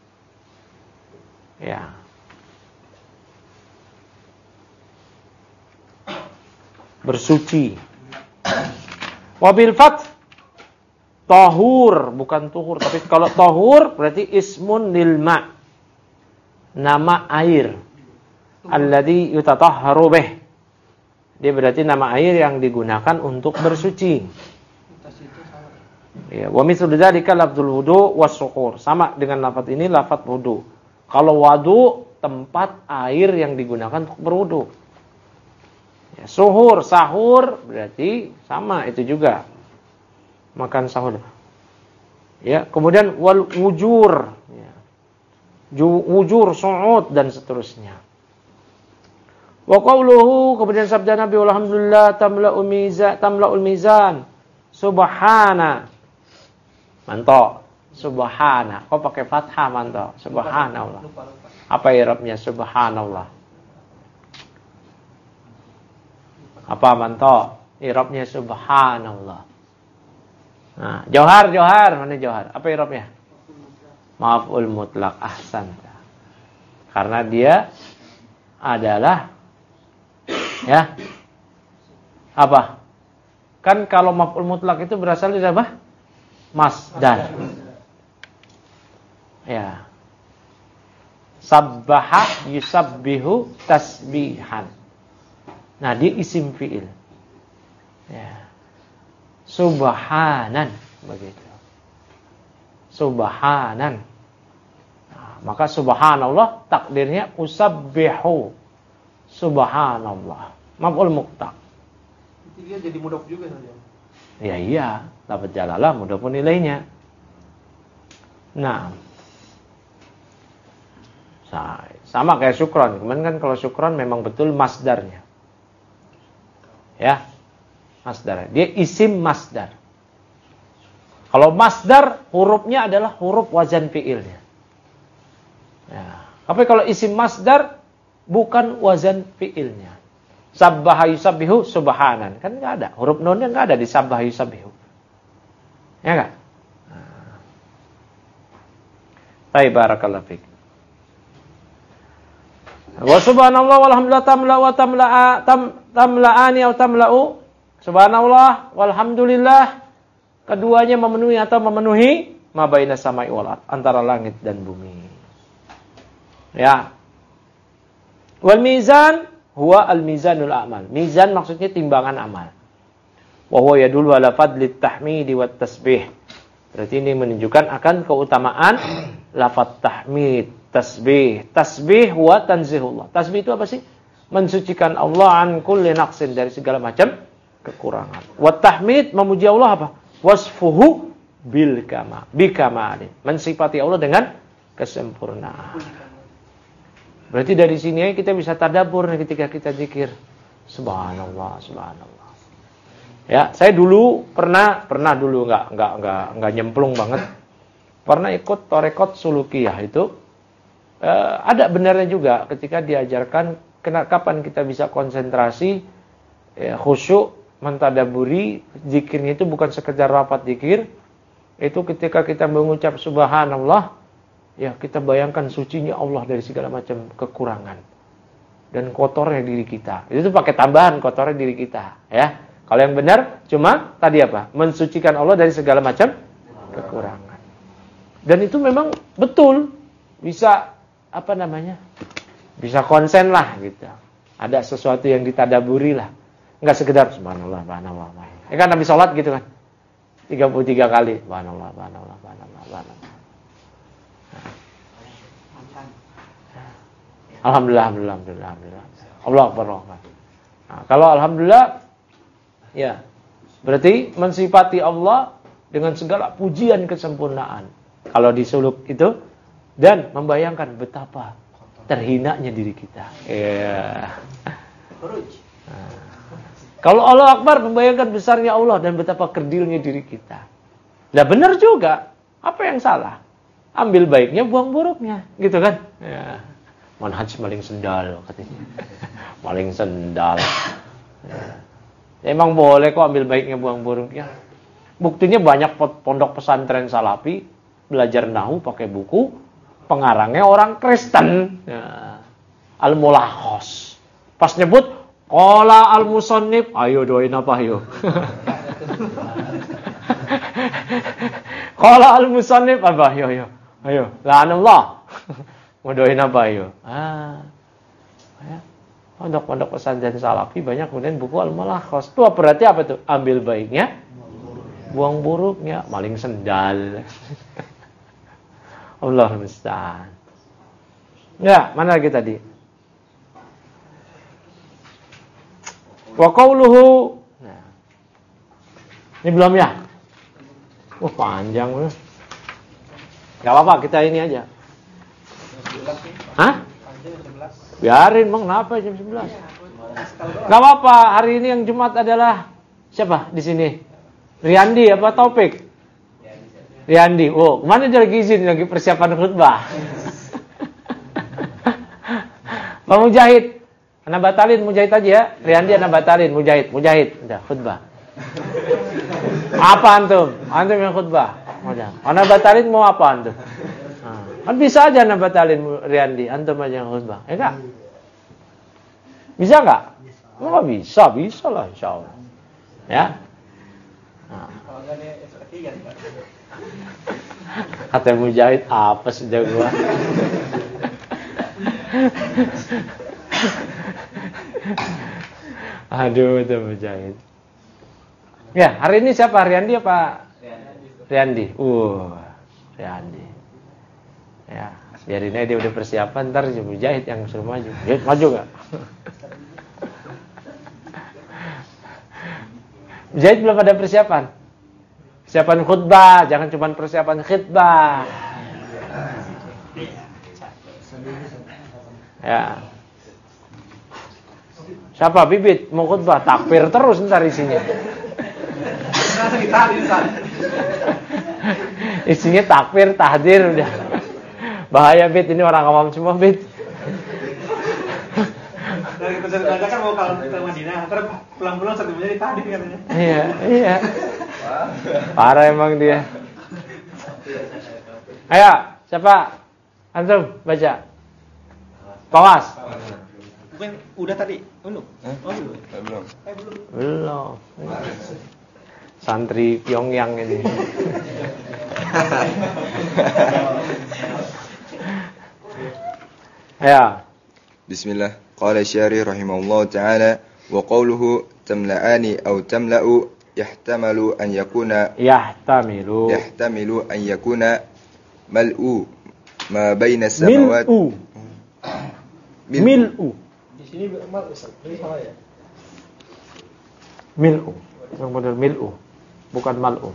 Ya. Bersuci. Wa bil fath tahur, bukan tuhur. Tapi kalau tahur berarti ismun lil ma. nama air. Alladzi yutatahharu bih. Dia berarti nama air yang digunakan untuk bersuci. Ya, wa mithlu dzalika lafdzul wudu was-suhur. Sama dengan lafaz ini lafaz wudu. Kalau wudu tempat air yang digunakan untuk berwudu. Ya, suhur, sahur berarti sama itu juga. Makan sahur. Ya, kemudian wal wujur. Ya. Wujur, su'ud dan seterusnya. Wa qauluhu, kemudian sabda Nabi alhamdulillah tamla'ul mizan tamla'ul mizan subhana manto subhana kok pakai fathah manto subhanallah apa i'rabnya subhanallah apa manto i'rabnya subhanallah. Nah, johar johar mana johar apa i'rabnya maf'ul mutlaq ahsan karena dia adalah ya. Apa? Kan kalau maf'ul mutlak itu berasal dari apa? Masdar. Ya. Sabbaha yusabbihu tasbihan. Nah, dia isim fi'il. Ya. Subhanan begitu. Subhanan. Nah, maka subhanallah takdirnya usabbihu. Subhanallah. Maf'ul mutlaq. Dia jadi mudhof juga saja. Ya iya, lafaz jalalah mudhof nilainya. Nah. Sama kayak syukron. Kemarin kan kalau syukron memang betul masdarnya. Ya. Masdar. Dia isim masdar. Kalau masdar hurufnya adalah huruf wazan fi'ilnya. Ya. Tapi kalau isim masdar bukan wazan fi'ilnya. Sabbaha yusabbihu subhanan. Kan enggak ada. Huruf nunnya enggak ada di sabbaha yusabbihu. Ya enggak? Baik, barakallahu fik. Wa subhanallah walhamdulillah tamla wa tamla'a tam tamla'ani atau tamla'u. Subhanallah walhamdulillah keduanya memenuhi atau memenuhi ma baina samai wal ardh, antara langit dan bumi. Ya. Wal mizan huwa al mizanul a'mal. Mizan maksudnya timbangan amal. Wa huwa yadullu ala fadlit tahmidi wat tasbih. Berarti ini menunjukkan akan keutamaan lafaz tahmid, tasbih. Tasbih huwa tanzihullah. Tasbih itu apa sih? Mensucikan Allah an kulli naqsin, dari segala macam kekurangan. Wat tahmid memuji Allah apa? Wasfuhu bil kama, bi kamalin. Mensifati Allah dengan kesempurnaan. Berarti dari sini kita bisa tadabbur ketika kita zikir. Subhanallah, subhanallah. Ya, saya dulu pernah pernah dulu enggak enggak enggak enggak nyemplung banget. Pernah ikut tarekat sulukiyah itu. Eh, ada benarnya juga ketika diajarkan kena, kapan kita bisa konsentrasi, ya, khusyuk, mentadaburi zikirnya itu bukan sekedar rapat zikir. Itu ketika kita mengucap subhanallah, ya, kita bayangkan sucinya Allah dari segala macam kekurangan dan kotornya diri kita. Itu tuh pakai tambahan kotornya diri kita, ya. Kalau yang benar cuma tadi apa? Mensucikan Allah dari segala macam kekurangan. Dan itu memang betul bisa apa namanya? Bisa konsen lah gitu. Ada sesuatu yang ditadaburi lah. Enggak sekedar subhanallah, subhanallah. Ya kan Nabi salat gitu kan. tiga puluh tiga kali subhanallah, subhanallah, subhanallah, subhanallah. Alhamdulillah, alhamdulillah, alhamdulillah, alhamdulillah. Allah Akbar, Allah Akbar. Nah, kalau alhamdulillah, ya, berarti mensifati Allah dengan segala pujian kesempurnaan. Kalau di suluk itu, dan membayangkan betapa terhinanya diri kita. Ya. Nah, kalau Allah Akbar, membayangkan besarnya Allah dan betapa kerdilnya diri kita. Nah, benar juga. Apa yang salah? Ambil baiknya, buang buruknya, gitu kan? Ya. Manhaj maling sendal katanya. Maling sendal. Ya. Emang boleh kok ambil baiknya buang buruknya. Buktinya banyak pondok pesantren salafi belajar nahu pakai buku pengarangnya orang Kristen. Ya. Al-Mulakhos. Pas nyebut qala al-musannif, ayo doain apa ayo. Qala al-musannif apa ayo ayo. Ayo, la'anallah. Ngodoin apa yo? Ah. Ya. Pondok-pondok pesantren salafi banyak kemudian buku al-mulakhas. Itu berarti apa tuh? Ambil baiknya, buang buruknya, maling sendal. Allah musta'an. Ya, mana lagi tadi? Wa qauluhu. Nah. Ini belum ya? Wah, panjang loh. Enggak apa-apa, kita ini aja. Hah? Biarin bang, kenapa jam sebelas? Gak apa-apa, hari ini yang Jumat adalah siapa di sini? Riyandi apa Taufik? Riyandi. Oh, kemana dia lagi izin, lagi persiapan khutbah? Bang Mujahid, anak batalin Mujahid aja ya. Riyandi anak batalin Mujahid, Mujahid, udah khutbah. Apa antum? Antum yang khutbah. Udah. Anak batalin mau apa antum? Kan bisa aja anak batalin Riyandi, antum aja yang khutbah. Ya enggak? Bisa enggak? Enggak bisa, bisa lah insyaallah. Ya. Nah. Kata Mujahid, apa sejak gua? Aduh, itu Mujahid. Ya, hari ini siapa? Riyandi apa? Riyandi. Uh, Riyandi. Ya, biarin aja dia udah persiapan, ntar si Mujahid yang suruh maju. Mujahid maju gak? Mujahid belum ada persiapan. Persiapan khutbah, jangan cuma persiapan khutbah. Ya. Siapa? Bibit mau khutbah, takbir terus ntar isinya. Isinya takbir, tahdir udah. Bahaya Bit, ini orang awam semua Bit. Dari pesan kerja kan mau kalau ke Madinah, ntar pulang-pulang satu menjadi tadi katanya. Iya, iya. Parah emang dia. Ayo, siapa? Antum baca. Pawas. Bukan udah tadi. Belum. Oh, belum. Belum. Eh belum. Belum. Santri Pyongyang ini. Ya. Bismillah. Qala syarih rahimahullah ta'ala wa qawluhu tamla'ani aw tamla'u yahtamalu an yakuna Yahtamilu yahtamilu an yakuna mal'u ma baina samawati Mil'u Mil'u Di sini mal Ustaz. Ini salah ya? Mil'u. Yang benar mil'u, bukan mal'u.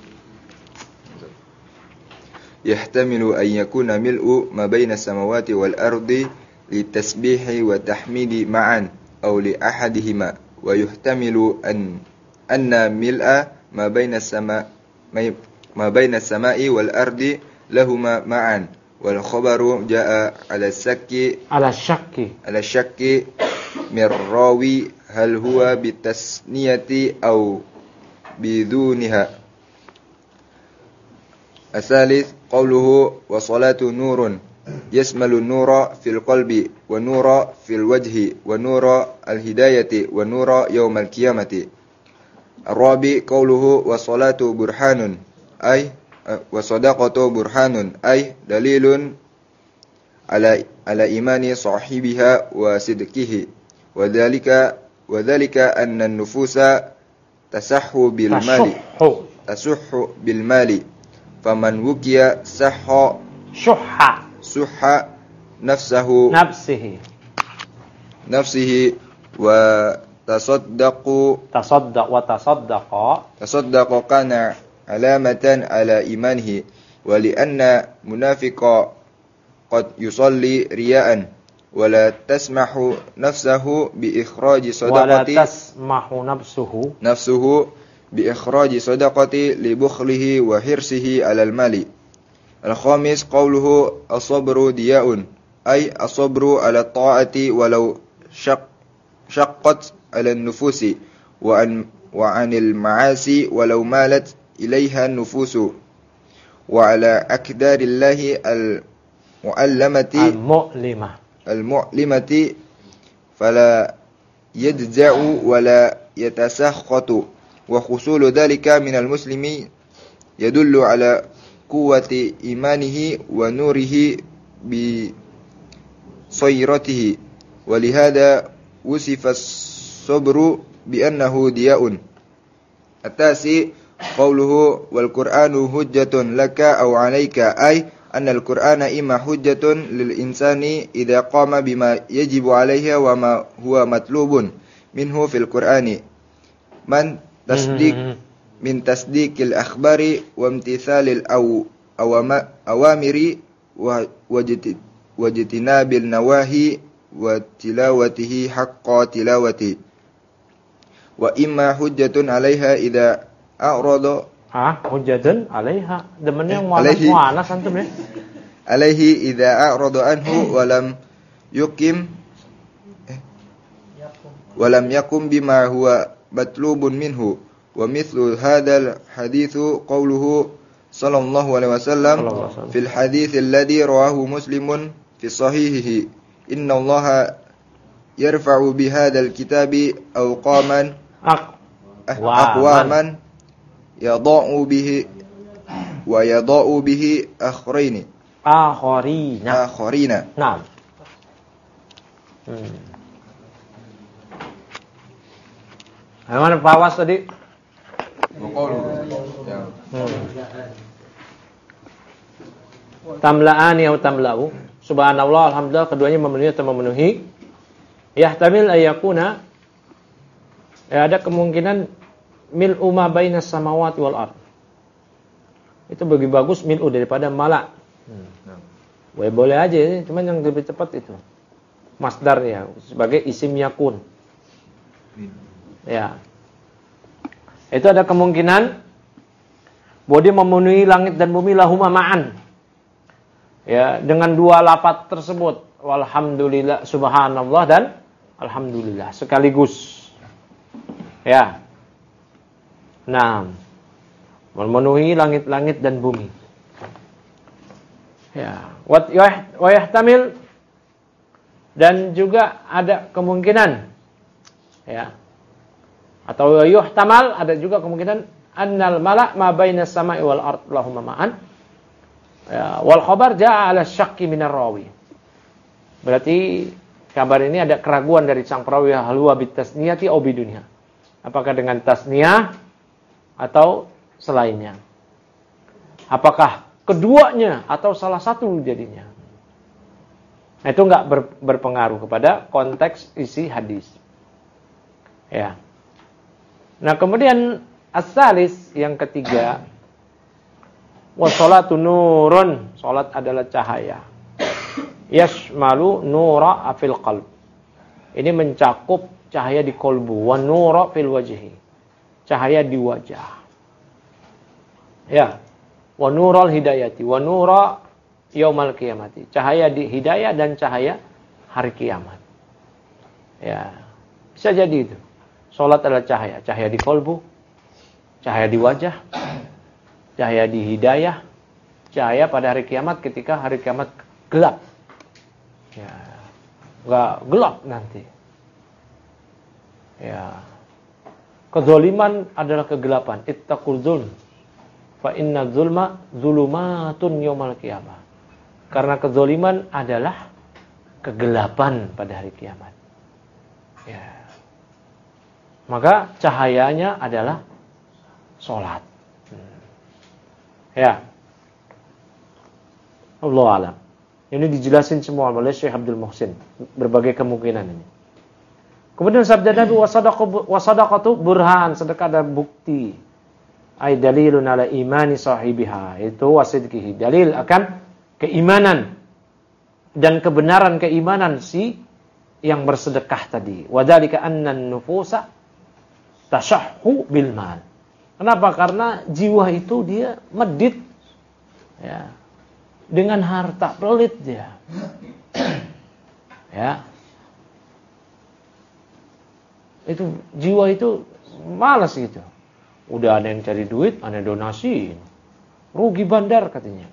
yahtamilu an yakuna mil'u ma baina samawati wal ardi litasbihi wa tahmidi ma'an aw li ahadihima wa yuhtamilu an anna mil'a ma baina sama ma baina samai wal ardi lahuma ma'an wal khabaru jaa ala sakki Ala syakki ala syakki min rawi hal huwa bitasniyati aw biduniha. Asalis qawluhu wa salatu nurun yasmalu nura fil qalbi wa nura fil wajhi wa nura al hidayati wa nura yawmal qiyamati. Ar-rabi qawluhu wa salatu burhanun ay wa sadaqatu burhanun ay dalilun ala ala imani sahibiha wa sidqihi wa dhalika wa dhalika anna an-nufusa tasahhu bil mali tasahhu bil mali faman wukiya sahha syuhha suhha nafsahu nafsihi nafsihi wa tasaddaqu tasaddaq wa tasaddaqa tasaddaqa kana alamatan ala imanihi wa li anna munafiqa qad yusalli riya'an wa la tasmahu nafsahu bi ikhraji sadaqati wa la tasmahu nafsuhu nafsuhu bi ikhraji sadaqati li bukhlihi wa hirsihi ala al-mali. Al-khamis qawluhu as-sabru diya'un ay as-sabru ala ta'ati walau syaq syaqqat ala an-nufusi wa an wa 'anil ma'asi walau malat ilaiha an-nufusu wa ala akdarillahi al-mu'allamati al-mu'limah al-mu'limati fala yajza'u wa la yatasakkhatu wa khusulu dhalika minal muslimi yadullu ala quwwati imanihi wa nurihi bi صيرته ولهذا وصف الصبر بأنه ضياء. التاسع قوله والقرآن حجة لك أو عليك أي أن القرآن إما حجة للإنسان إذا قام بما يجب عليه وما هو مطلوب منه في القرآن من تصديق من تصديق الأخبار وامتثال الأوامر واجتناب النواهي وتلاوته حق تلاوته. وإما حجة عليها إذا أعرض Ah, hujjatun alaiha. Demen yang muanas antum ya. Alaihi idza a'rada anhu wa lam yuqim eh, wa lam yakum bima huwa matlubun minhu. Wa mithlu hadzal haditsu qawluhu sallallahu alaihi wasallam fil hadits alladhi rawahu Muslimun fi sahihihi inna Allaha yarfa'u bi hadzal kitabi awqaman aqwaman yada'u bihi wa yada'u bihi akhraini akharina akharina. Naam. Hmm. Mana pawas tadi? Hmm. Tamla'ani atau tamla'u. Subhanallah, alhamdulillah, keduanya memenuhi atau memenuhi. Yahtamil ayakuna. Ya, ada kemungkinan mil'u ma bainas samawati wal ard. Itu lebih bagus mil'u daripada mala. Hmm. Boleh, boleh aja, cuman yang lebih cepat itu masdarnya sebagai isim yakun. Ya. Itu ada kemungkinan bahwa dia memenuhi langit dan bumi lahuma ma'an. Ya, dengan dua lafaz tersebut, walhamdulillah, subhanallah dan alhamdulillah sekaligus. Ya. Nah, memenuhi langit-langit dan bumi. Ya, wa yahtamil, dan juga ada kemungkinan, ya, atau yuhtamal, ada juga kemungkinan annal mala' ma bainas sama'i wal ard lahum ma'an. Ya, wal khabar jaa 'ala syakki minar rawi. Berarti kabar ini ada keraguan dari sang perawi, hal huwa bitasniyati aw bidunya. Apakah dengan tasniyah atau selainnya? Apakah keduanya atau salah satu jadinya? Nah, itu enggak ber, berpengaruh kepada konteks isi hadis. Ya. Nah, kemudian as-salis, yang ketiga, was-sholatu nurun, salat adalah cahaya. Yashmalu nura fil qalb. Ini mencakup cahaya di kolbu, wa nura fil wajhi. Cahaya di wajah. Ya. Wa nurul hidayati, wa nura yaumal qiyamati. Cahaya di hidayah dan cahaya hari kiamat. Ya. Bisa jadi itu. Salat adalah cahaya, cahaya di kolbu, cahaya di wajah, cahaya di hidayah, cahaya pada hari kiamat ketika hari kiamat gelap. Ya. Enggak gelap nanti. Ya. Kezaliman adalah kegelapan. Ittaqul zulm. Fa inna zulma zulumatun yaumal qiyamah. Karena kezaliman adalah kegelapan pada hari kiamat. Ya. Maka cahayanya adalah salat. Hmm. Ya. Allahu a'lam. Ini dijelasin semua oleh Syekh Abdul Muhsin, berbagai kemungkinan ini. Kemudian sabda Nabi, wasadaqatu burhan, sedekah ada bukti. Ay dalilun ala imani sahibiha, itu wasidqihi, dalil akan keimanan dan kebenaran keimanan si yang bersedekah tadi. Wadzalika anna an-nufusa tashahhu bil mal. Kenapa? Karena jiwa itu dia medit, ya, dengan harta, pelit dia. Ya. Itu jiwa itu malas gitu. Udah ada yang cari duit, ada donasi. Rugi bandar katanya.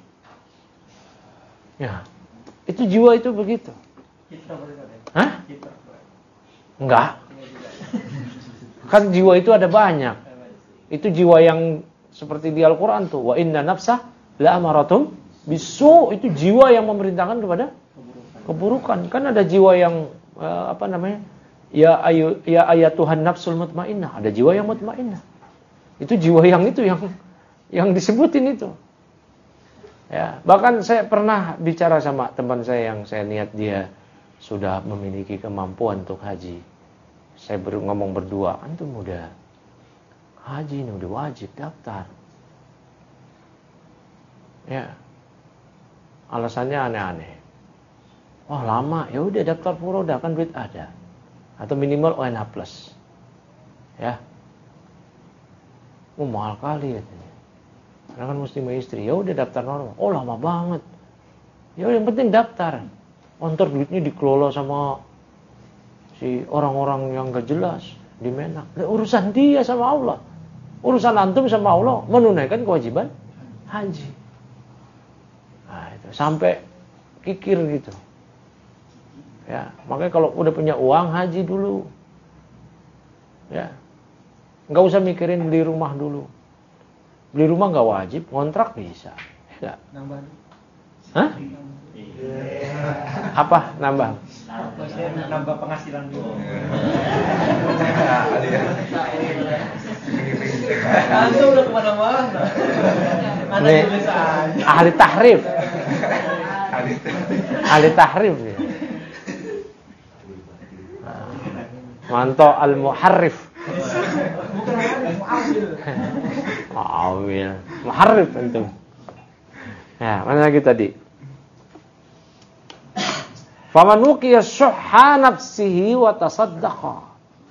Ya. Itu jiwa itu begitu. Hah? Enggak. Kan jiwa itu ada banyak. Itu jiwa yang seperti di Al-Qur'an tuh, wa inna nafsa la amaratum bisu, itu jiwa yang memerintahkan kepada Keburukan. Kan ada jiwa yang uh, apa namanya? Ya ayu ya ayatuhan nafsul mutmainnah. Ada jiwa yang mutmainnah. Itu jiwa yang itu yang yang disebutin itu. Ya, bahkan saya pernah bicara sama teman saya yang saya lihat dia sudah memiliki kemampuan untuk haji. Saya ber, ngomong berdua, antum udah haji ini udah wajib daftar. Ya. Alasannya aneh-aneh. Wah, lama. Ya udah daftar furoda, kan duit ada. Atau minimal O N H plus. Ya. Oh, mahal kali katanya. Karena kan mesti sama istri. Ya udah daftar normal. Oh, lama banget. Ya yang penting daftar. Ontor duitnya dikelola sama si orang-orang yang gak jelas di Menak. Nah, urusan dia sama Allah. Urusan antum sama Allah menunaikan kewajiban haji. Nah, itu sampai kikir gitu. Ya, makanya kalau udah punya uang haji dulu. Ya. Enggak usah mikirin beli rumah dulu. Beli rumah enggak wajib, kontrak bisa. Ya. Nambah. Hah? Apa nambah? Nambah penghasilan dulu. Antum udah kemana-mana. Anak tulisan. Ahli tahrif. Ahli tahrif ya. Manto al-muharrif. Bukan muawil. Muawil. Muharrif antum. Ya, mana lagi tadi? Faman wuqiya syuhha nafsihi wa tasaddaqa.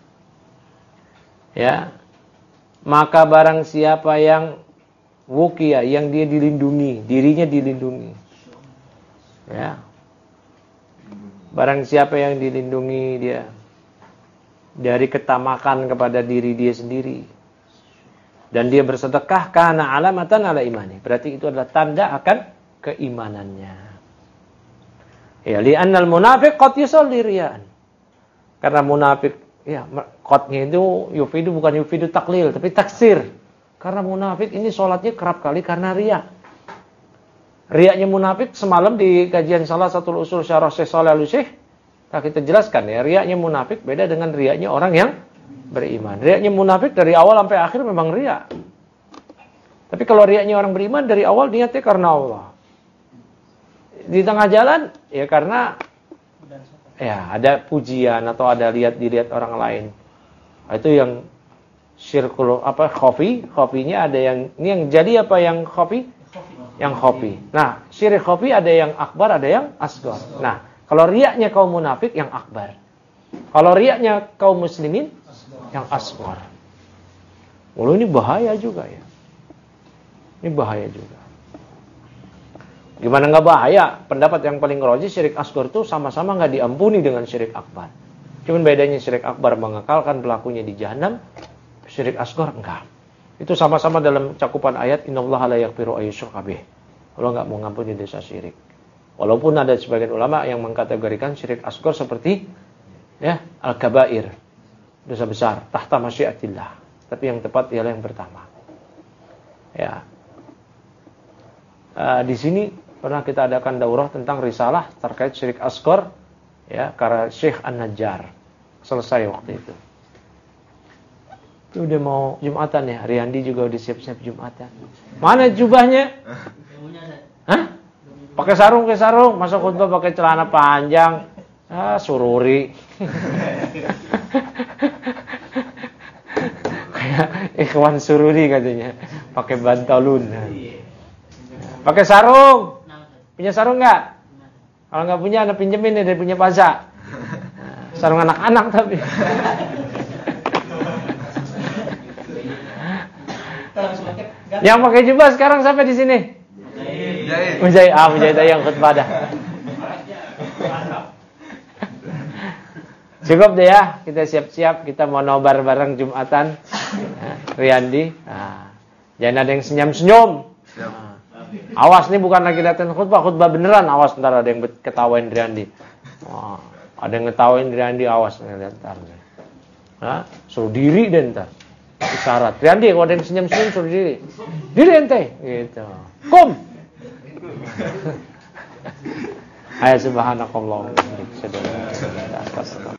Ya. Maka barang siapa yang wuqiya, yang dia dilindungi, dirinya dilindungi. Ya. Barang siapa yang dilindungi dia dari ketamakan kepada diri dia sendiri. Dan dia bersedekah karena alamatan ala imani. Berarti itu adalah tanda akan keimanannya. Ya, li'annal munafiq qad yusalli riya'an. Karena munafik, ya, qadnya itu yufidu bukan yufidu taklil, tapi taksir. Karena munafik ini sholatnya kerap kali karena riya. Riyanya munafik semalam di kajian salah satu usul syarah Syekh Shalih Al-Utsaimin kita jelaskan ya, riyanya munafik beda dengan riyanya orang yang beriman. Riyanya munafik dari awal sampai akhir memang riya. Tapi kalau riyanya orang beriman dari awal niatnya karena Allah. Di tengah jalan ya karena ya ada pujian atau ada lihat dilihat orang lain. Itu yang syirkul apa khafi, khafinya ada yang ini yang jadi apa yang khafi? Yang khafi. Nah, syirik khafi ada yang akbar, ada yang asghar. Nah, kalau riyanya kaum munafik yang akbar. Kalau riyanya kaum muslimin yang asghar. Walau ini bahaya juga ya. Ini bahaya juga. Gimana nggak bahaya? Pendapat yang paling rajih syirik asghar itu sama-sama nggak diampuni dengan syirik akbar. Cuman bedanya syirik akbar mengekalkan pelakunya di jahanam, syirik asghar enggak. Itu sama-sama dalam cakupan ayat innallaha la yaghfiru ayyushraka bih. Allah nggak mau ngampuni dosa syirik. Walaupun ada sebagian ulama yang mengkategorikan syirik asghar seperti ya al-kabair, dosa besar, tahta masyiatillah. Tapi yang tepat ialah yang pertama. Ya. Uh, di sini pernah kita adakan daurah tentang risalah terkait syirik asghar ya, karena Syekh An-Najjar. Selesai waktu itu. Itu udah mau Jumatan ya, Riyandi juga udah siap-siap Jumatan. Mana jubahnya? Hah? Pakai sarung, pakai sarung, masa khutbah pakai celana panjang. Ah, sururi. Kayak ikhwan sururi katanya, pakai bantalun. Pakai sarung. Punya sarung enggak? Kalau enggak punya, Anda pinjemin nih dari punya Paza. Sarung anak-anak tapi. Yang pakai jubah sekarang sampai di sini. Mujahid, ah Mujahid yang khutbah dah. Cukup deh ya, kita siap-siap, kita mau nobar bareng Jumatan. Nah, Riyandi, nah, jangan ada yang senyum-senyum. Nah, awas nih bukan lagi datang khutbah, khutbah beneran. Awas ntar ada yang ketawain Riyandi. Wah, ada yang ngetawain Riyandi, awas nih ntar. Nah, suruh diri deh ntar. Isyarat. Riyandi kalau ada yang senyum-senyum suruh diri. Diri ente, gitu. Kum. Ayat subhanakallah.